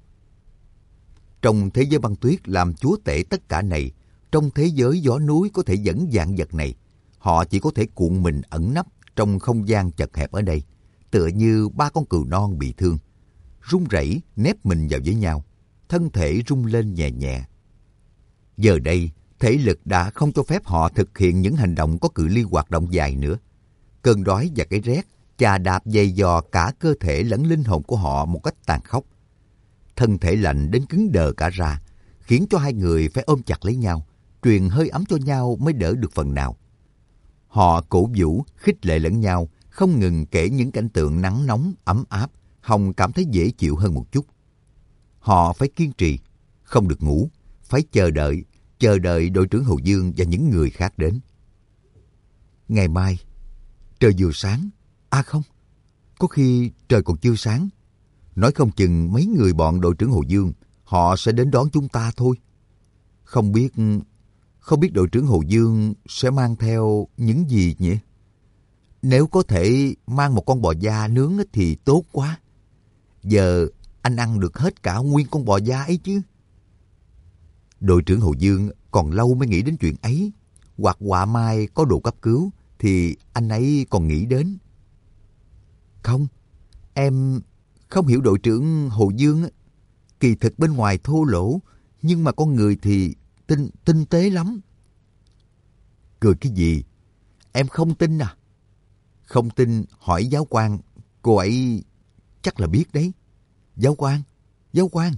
Trong thế giới băng tuyết làm chúa tể tất cả này, trong thế giới gió núi có thể dẫn dạng vật này, họ chỉ có thể cuộn mình ẩn nấp trong không gian chật hẹp ở đây, tựa như ba con cừu non bị thương, run rẩy nép mình vào với nhau, thân thể rung lên nhẹ nhẹ. Giờ đây, thể lực đã không cho phép họ thực hiện những hành động có cự ly hoạt động dài nữa. Cơn đói và cái rét chà đạp dày dò cả cơ thể lẫn linh hồn của họ một cách tàn khốc. Thân thể lạnh đến cứng đờ cả ra, khiến cho hai người phải ôm chặt lấy nhau, truyền hơi ấm cho nhau mới đỡ được phần nào. Họ cổ vũ, khích lệ lẫn nhau, không ngừng kể những cảnh tượng nắng nóng, ấm áp, Hồng cảm thấy dễ chịu hơn một chút. Họ phải kiên trì, không được ngủ, phải chờ đợi, chờ đợi đội trưởng Hồ Dương và những người khác đến. Ngày mai, trời vừa sáng, à không, có khi trời còn chưa sáng. Nói không chừng mấy người bọn đội trưởng Hồ Dương, họ sẽ đến đón chúng ta thôi. Không biết, không biết đội trưởng Hồ Dương sẽ mang theo những gì nhỉ? Nếu có thể mang một con bò da nướng thì tốt quá. Giờ anh ăn được hết cả nguyên con bò da ấy chứ. Đội trưởng Hồ Dương còn lâu mới nghĩ đến chuyện ấy. Hoặc họa mai có đồ cấp cứu thì anh ấy còn nghĩ đến. Không, em không hiểu đội trưởng Hồ Dương. Kỳ thực bên ngoài thô lỗ, nhưng mà con người thì tinh, tinh tế lắm. Cười cái gì? Em không tin à? Không tin hỏi giáo quan, cô ấy chắc là biết đấy. Giáo quan, giáo quan.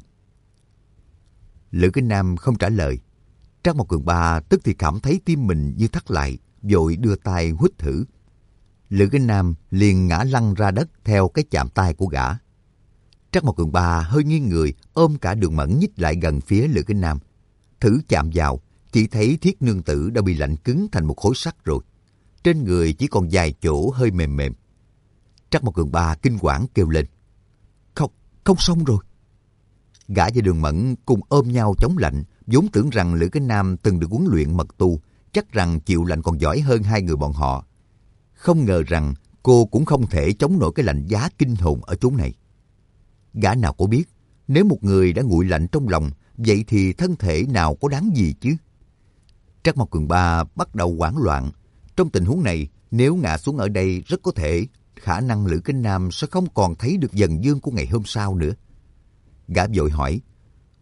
Lữ Kinh Nam không trả lời. Trắc Mộc Cường Ba tức thì cảm thấy tim mình như thắt lại, vội đưa tay huýt thử. Lữ Kinh Nam liền ngã lăn ra đất theo cái chạm tay của gã. Trắc Mộc Cường Ba hơi nghiêng người, ôm cả Đường Mẫn nhích lại gần phía Lữ Kinh Nam. Thử chạm vào, chỉ thấy Thiết Nương Tử đã bị lạnh cứng thành một khối sắt rồi. Trên người chỉ còn vài chỗ hơi mềm mềm. Trắc Mộc Cường Ba kinh hoảng kêu lên. Không, không xong rồi. Gã và Đường Mẫn cùng ôm nhau chống lạnh, vốn tưởng rằng Lữ Kinh Nam từng được huấn luyện mật tu, chắc rằng chịu lạnh còn giỏi hơn hai người bọn họ. Không ngờ rằng cô cũng không thể chống nổi cái lạnh giá kinh hồn ở chốn này. Gã nào có biết, nếu một người đã nguội lạnh trong lòng, vậy thì thân thể nào có đáng gì chứ? Trắc Mộc Cường Ba bắt đầu hoảng loạn. Trong tình huống này, nếu ngã xuống ở đây rất có thể khả năng Lữ Kinh Nam sẽ không còn thấy được dần dương của ngày hôm sau nữa. Gã vội hỏi,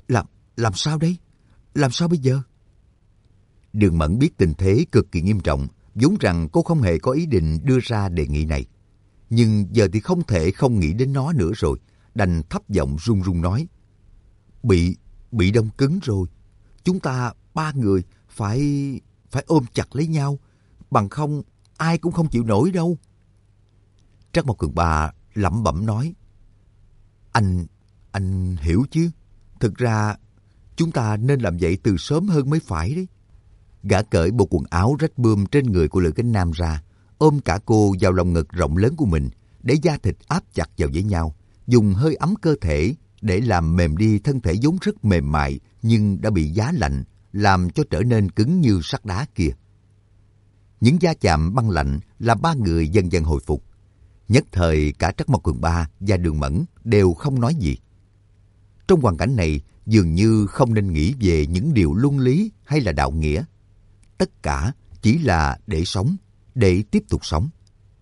Làm, làm sao đây? Làm sao bây giờ? Đường Mẫn biết tình thế cực kỳ nghiêm trọng, vốn rằng cô không hề có ý định đưa ra đề nghị này. Nhưng giờ thì không thể không nghĩ đến nó nữa rồi, đành thấp giọng run run nói. Bị, bị đông cứng rồi. Chúng ta ba người phải, phải ôm chặt lấy nhau, bằng không ai cũng không chịu nổi đâu. Trác Mộc Cường Ba lẩm bẩm nói. Anh, anh hiểu chứ? Thực ra chúng ta nên làm vậy từ sớm hơn mới phải đấy. Gã cởi bộ quần áo rách bươm trên người của Lữ Cánh Nam ra, ôm cả cô vào lòng ngực rộng lớn của mình, để da thịt áp chặt vào với nhau, dùng hơi ấm cơ thể để làm mềm đi thân thể vốn rất mềm mại nhưng đã bị giá lạnh, làm cho trở nên cứng như sắt đá kia. Những va chạm băng lạnh làm ba người dần dần hồi phục. Nhất thời cả Trác Mộc Cường Ba và Đường Mẫn đều không nói gì. Trong hoàn cảnh này dường như không nên nghĩ về những điều luân lý hay là đạo nghĩa. Tất cả chỉ là để sống, để tiếp tục sống.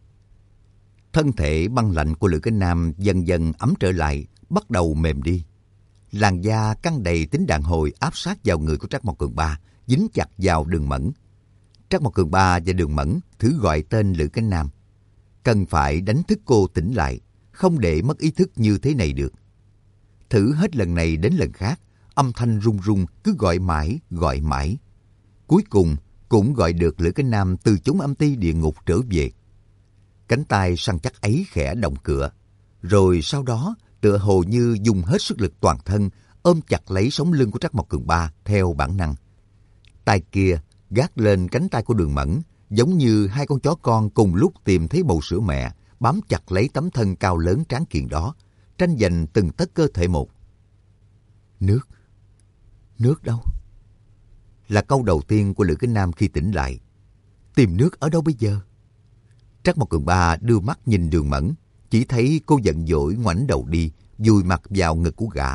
Thân thể băng lạnh của Lữ Cánh Nam dần dần ấm trở lại, bắt đầu mềm đi. Làn da căng đầy tính đàn hồi áp sát vào người của Trác Mộc Cường Ba, dính chặt vào Đường Mẫn. Trác Mộc Cường Ba và Đường Mẫn thử gọi tên Lữ Cánh Nam. Cần phải đánh thức cô tỉnh lại, không để mất ý thức như thế này được. Thử hết lần này đến lần khác, âm thanh run run cứ gọi mãi, gọi mãi. Cuối cùng cũng gọi được Lữ Cánh Nam từ chốn âm ti địa ngục trở về. Cánh tay săn chắc ấy khẽ động cửa, rồi sau đó tựa hồ như dùng hết sức lực toàn thân ôm chặt lấy sống lưng của Trác Mộc Cường Ba theo bản năng. Tay kia gác lên cánh tay của Đường Mẫn, giống như hai con chó con cùng lúc tìm thấy bầu sữa mẹ, bám chặt lấy tấm thân cao lớn tráng kiện đó, tranh giành từng tấc cơ thể một. Nước, nước đâu? Là câu đầu tiên của Lữ Cánh Nam khi tỉnh lại. Tìm nước ở đâu bây giờ? Trác Mộc Cường Ba đưa mắt nhìn Đường Mẫn, chỉ thấy cô giận dỗi ngoảnh đầu đi, vùi mặt vào ngực của gã.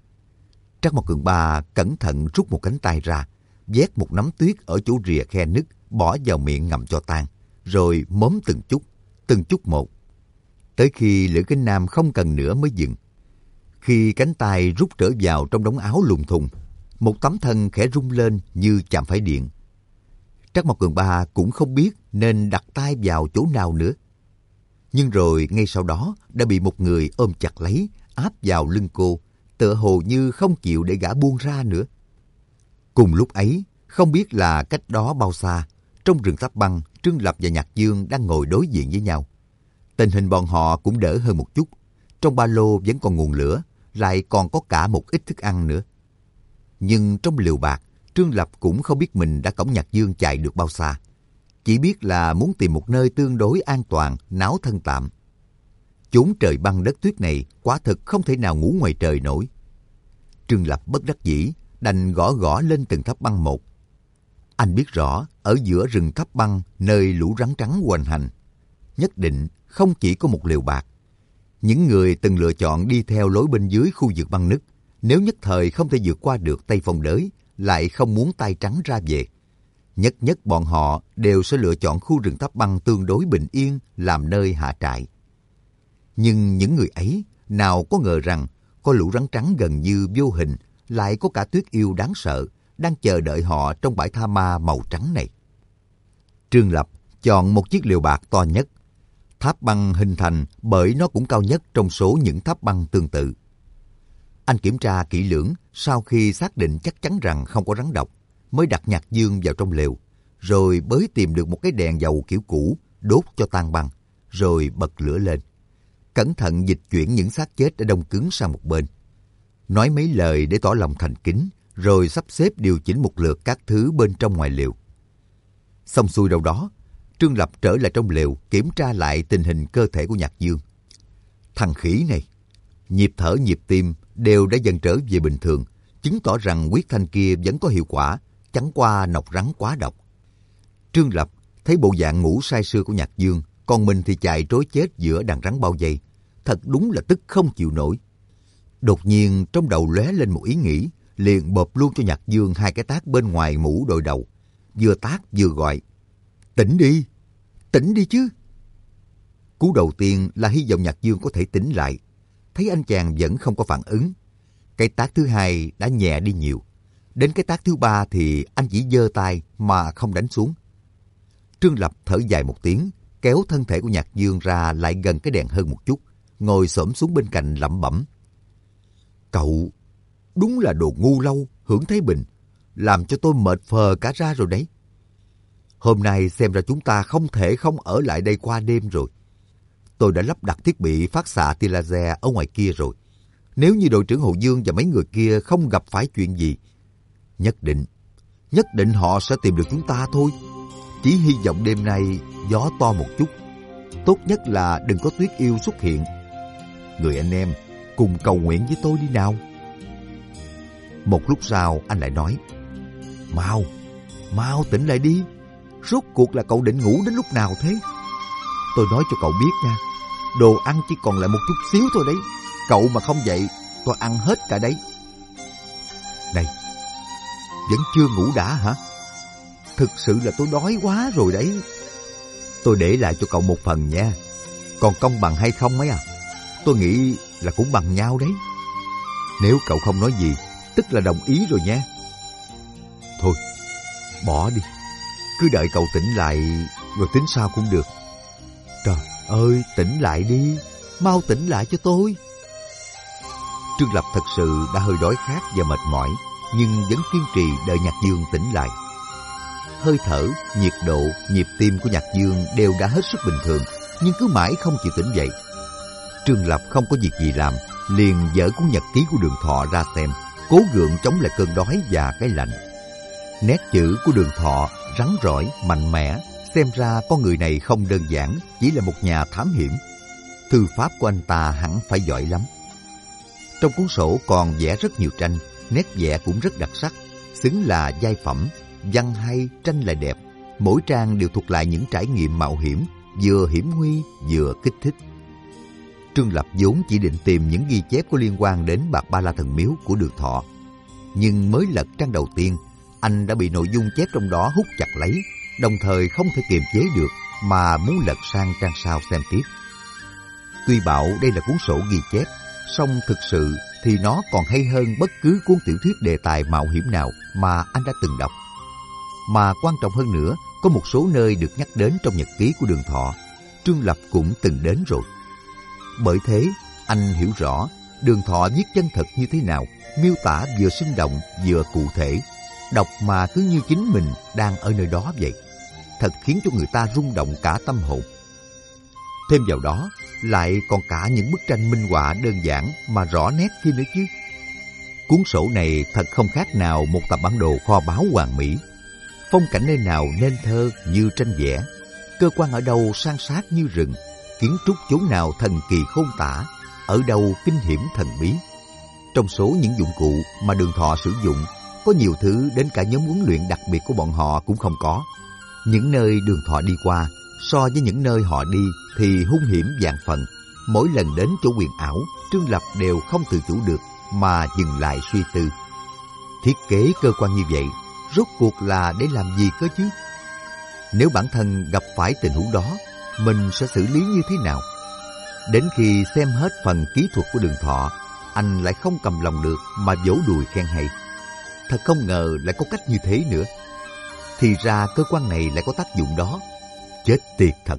Trác Mộc Cường Ba cẩn thận rút một cánh tay ra, vét một nắm tuyết ở chỗ rìa khe nứt, bỏ vào miệng ngậm cho tan, rồi móm từng chút, từng chút một. Tới khi Lữ Cánh Nam không cần nữa mới dừng. Khi cánh tay rút trở vào trong đống áo lùng thùng, một tấm thân khẽ rung lên như chạm phải điện. Trác Mộc Cường Ba cũng không biết nên đặt tay vào chỗ nào nữa. Nhưng rồi ngay sau đó đã bị một người ôm chặt lấy, áp vào lưng cô, tựa hồ như không chịu để gã buông ra nữa. Cùng lúc ấy, không biết là cách đó bao xa, trong rừng Tháp Băng, Trương Lập và Nhạc Dương đang ngồi đối diện với nhau. Tình hình bọn họ cũng đỡ hơn một chút. Trong ba lô vẫn còn nguồn lửa, lại còn có cả một ít thức ăn nữa. Nhưng trong liều bạc, Trương Lập cũng không biết mình đã cõng Nhạc Dương chạy được bao xa. Chỉ biết là muốn tìm một nơi tương đối an toàn, náo thân tạm. Chốn trời băng đất tuyết này quả thực không thể nào ngủ ngoài trời nổi. Trương Lập bất đắc dĩ, đành gõ gõ lên từng tháp băng một. Anh biết rõ, ở giữa rừng tháp băng, nơi lũ rắn trắng hoành hành, nhất định không chỉ có một liều bạc. Những người từng lựa chọn đi theo lối bên dưới khu vực băng nứt, nếu nhất thời không thể vượt qua được Tây Phong Đới, lại không muốn tay trắng ra về. Nhất nhất bọn họ đều sẽ lựa chọn khu rừng tháp băng tương đối bình yên làm nơi hạ trại. Nhưng những người ấy nào có ngờ rằng có lũ rắn trắng gần như vô hình, lại có cả tuyết yêu đáng sợ đang chờ đợi họ trong bãi tha ma màu trắng này. Trương Lập chọn một chiếc liều bạc to nhất. Tháp băng hình thành bởi nó cũng cao nhất trong số những tháp băng tương tự. Anh kiểm tra kỹ lưỡng, sau khi xác định chắc chắn rằng không có rắn độc, mới đặt Nhạc Dương vào trong lều, rồi bới tìm được một cái đèn dầu kiểu cũ, đốt cho tan băng, rồi bật lửa lên. Cẩn thận dịch chuyển những xác chết đã đông cứng sang một bên. Nói mấy lời để tỏ lòng thành kính, rồi sắp xếp điều chỉnh một lượt các thứ bên trong ngoài lều. Xong xuôi đâu đó, Trương Lập trở lại trong lều kiểm tra lại tình hình cơ thể của Nhạc Dương. Thằng khỉ này, nhịp thở nhịp tim đều đã dần trở về bình thường, chứng tỏ rằng huyết thanh kia vẫn có hiệu quả, chẳng qua nọc rắn quá độc. Trương Lập thấy bộ dạng ngủ say sưa của Nhạc Dương, còn mình thì chạy trối chết giữa đàn rắn bao vây, thật đúng là tức không chịu nổi. Đột nhiên trong đầu lóe lên một ý nghĩ, liền bộp luôn cho Nhạc Dương hai cái tát bên ngoài mũ đội đầu, vừa tát vừa gọi: tỉnh đi, tỉnh đi chứ. Cú đầu tiên là hy vọng Nhạc Dương có thể tỉnh lại. Thấy anh chàng vẫn không có phản ứng, Cái tát thứ hai đã nhẹ đi nhiều. Đến cái tát thứ ba thì anh chỉ giơ tay mà không đánh xuống. Trương Lập thở dài một tiếng, kéo thân thể của Nhạc Dương ra lại gần cái đèn hơn một chút, ngồi xổm xuống bên cạnh lẩm bẩm. Cậu đúng là đồ ngu lâu, hưởng thế bình, làm cho tôi mệt phờ cả ra rồi đấy. Hôm nay xem ra chúng ta không thể không ở lại đây qua đêm rồi. Tôi đã lắp đặt thiết bị phát xạ tia laser ở ngoài kia rồi. Nếu như đội trưởng Hồ Dương và mấy người kia không gặp phải chuyện gì, nhất định, nhất định họ sẽ tìm được chúng ta thôi. Chỉ hy vọng đêm nay gió to một chút. Tốt nhất là đừng có Tuyết Yêu xuất hiện. Người anh em, cùng cầu nguyện với tôi đi nào. Một lúc sau anh lại nói, Mau, mau tỉnh lại đi. Rốt cuộc là cậu định ngủ đến lúc nào thế? Tôi nói cho cậu biết nha, đồ ăn chỉ còn lại một chút xíu thôi đấy. Cậu mà không dậy, tôi ăn hết cả đấy. Này, vẫn chưa ngủ đã hả? Thực sự là tôi đói quá rồi đấy. Tôi để lại cho cậu một phần nha. Còn công bằng hay không ấy à? Tôi nghĩ là cũng bằng nhau đấy. Nếu cậu không nói gì, tức là đồng ý rồi nha. Thôi, bỏ đi. Cứ đợi cậu tỉnh lại rồi tính sao cũng được. Trời ơi, tỉnh lại đi. Mau tỉnh lại cho tôi. Trương Lập thật sự đã hơi đói khát và mệt mỏi, nhưng vẫn kiên trì đợi Nhạc Dương tỉnh lại. Hơi thở, nhiệt độ, nhịp tim của Nhạc Dương đều đã hết sức bình thường, nhưng cứ mãi không chịu tỉnh dậy. Trương Lập không có việc gì làm, liền dở cuốn nhật ký của Đường Thọ ra xem, cố gượng chống lại cơn đói và cái lạnh. Nét chữ của Đường Thọ rắn rỏi, mạnh mẽ, xem ra con người này không đơn giản, chỉ là một nhà thám hiểm. Thư pháp của anh ta hẳn phải giỏi lắm. Trong cuốn sổ còn vẽ rất nhiều tranh, nét vẽ cũng rất đặc sắc, xứng là giai phẩm, văn hay, tranh lại đẹp. Mỗi trang đều thuộc lại những trải nghiệm mạo hiểm, vừa hiểm nguy vừa kích thích. Trương Lập vốn chỉ định tìm những ghi chép có liên quan đến Bạc Ba La Thần Miếu của Đường Thọ, nhưng mới lật trang đầu tiên, anh đã bị nội dung chép trong đó hút chặt lấy, đồng thời không thể kiềm chế được mà muốn lật sang trang sau xem tiếp. Tuy bảo đây là cuốn sổ ghi chép, song thực sự thì nó còn hay hơn bất cứ cuốn tiểu thuyết đề tài mạo hiểm nào mà anh đã từng đọc. Mà quan trọng hơn nữa, có một số nơi được nhắc đến trong nhật ký của Đường Thọ, Trương Lập cũng từng đến rồi. Bởi thế, anh hiểu rõ Đường Thọ viết chân thật như thế nào, miêu tả vừa sinh động vừa cụ thể, đọc mà cứ như chính mình đang ở nơi đó vậy. Thật khiến cho người ta rung động cả tâm hồn. Thêm vào đó, lại còn cả những bức tranh minh họa đơn giản mà rõ nét kia nữa chứ. Cuốn sổ này thật không khác nào một tập bản đồ kho báu hoàn mỹ. Phong cảnh nơi nào nên thơ như tranh vẽ, cơ quan ở đâu san sát như rừng, kiến trúc chỗ nào thần kỳ khôn tả, ở đâu kinh hiểm thần bí. Trong số những dụng cụ mà Đường Thọ sử dụng, có nhiều thứ đến cả nhóm huấn luyện đặc biệt của bọn họ cũng không có. Những nơi Đường Thọ đi qua, so với những nơi họ đi thì hung hiểm vạn phần. Mỗi lần đến chỗ huyền ảo, Trương Lập đều không tự chủ được mà dừng lại suy tư. Thiết kế cơ quan như vậy, rốt cuộc là để làm gì cơ chứ? Nếu bản thân gặp phải tình huống đó, mình sẽ xử lý như thế nào? Đến khi xem hết phần kỹ thuật của Đường Thọ, anh lại không cầm lòng được mà vỗ đùi khen hay. Thật không ngờ lại có cách như thế nữa. Thì ra cơ quan này lại có tác dụng đó. Chết tiệt thật.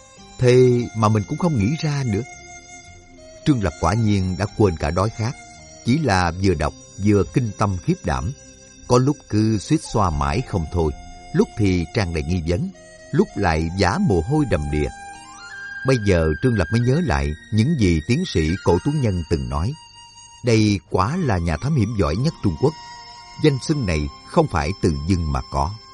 Thế mà mình cũng không nghĩ ra nữa. Trương Lập quả nhiên đã quên cả đói khát. Chỉ là vừa đọc vừa kinh tâm khiếp đảm. Có lúc cứ suýt xoa mãi không thôi, lúc thì tràn đầy nghi vấn, lúc lại vã mồ hôi đầm đìa. Bây giờ Trương Lập mới nhớ lại những gì tiến sĩ Cổ Tú Nhân từng nói. Đây quả là nhà thám hiểm giỏi nhất Trung Quốc. Danh xưng này không phải từ dưng mà có.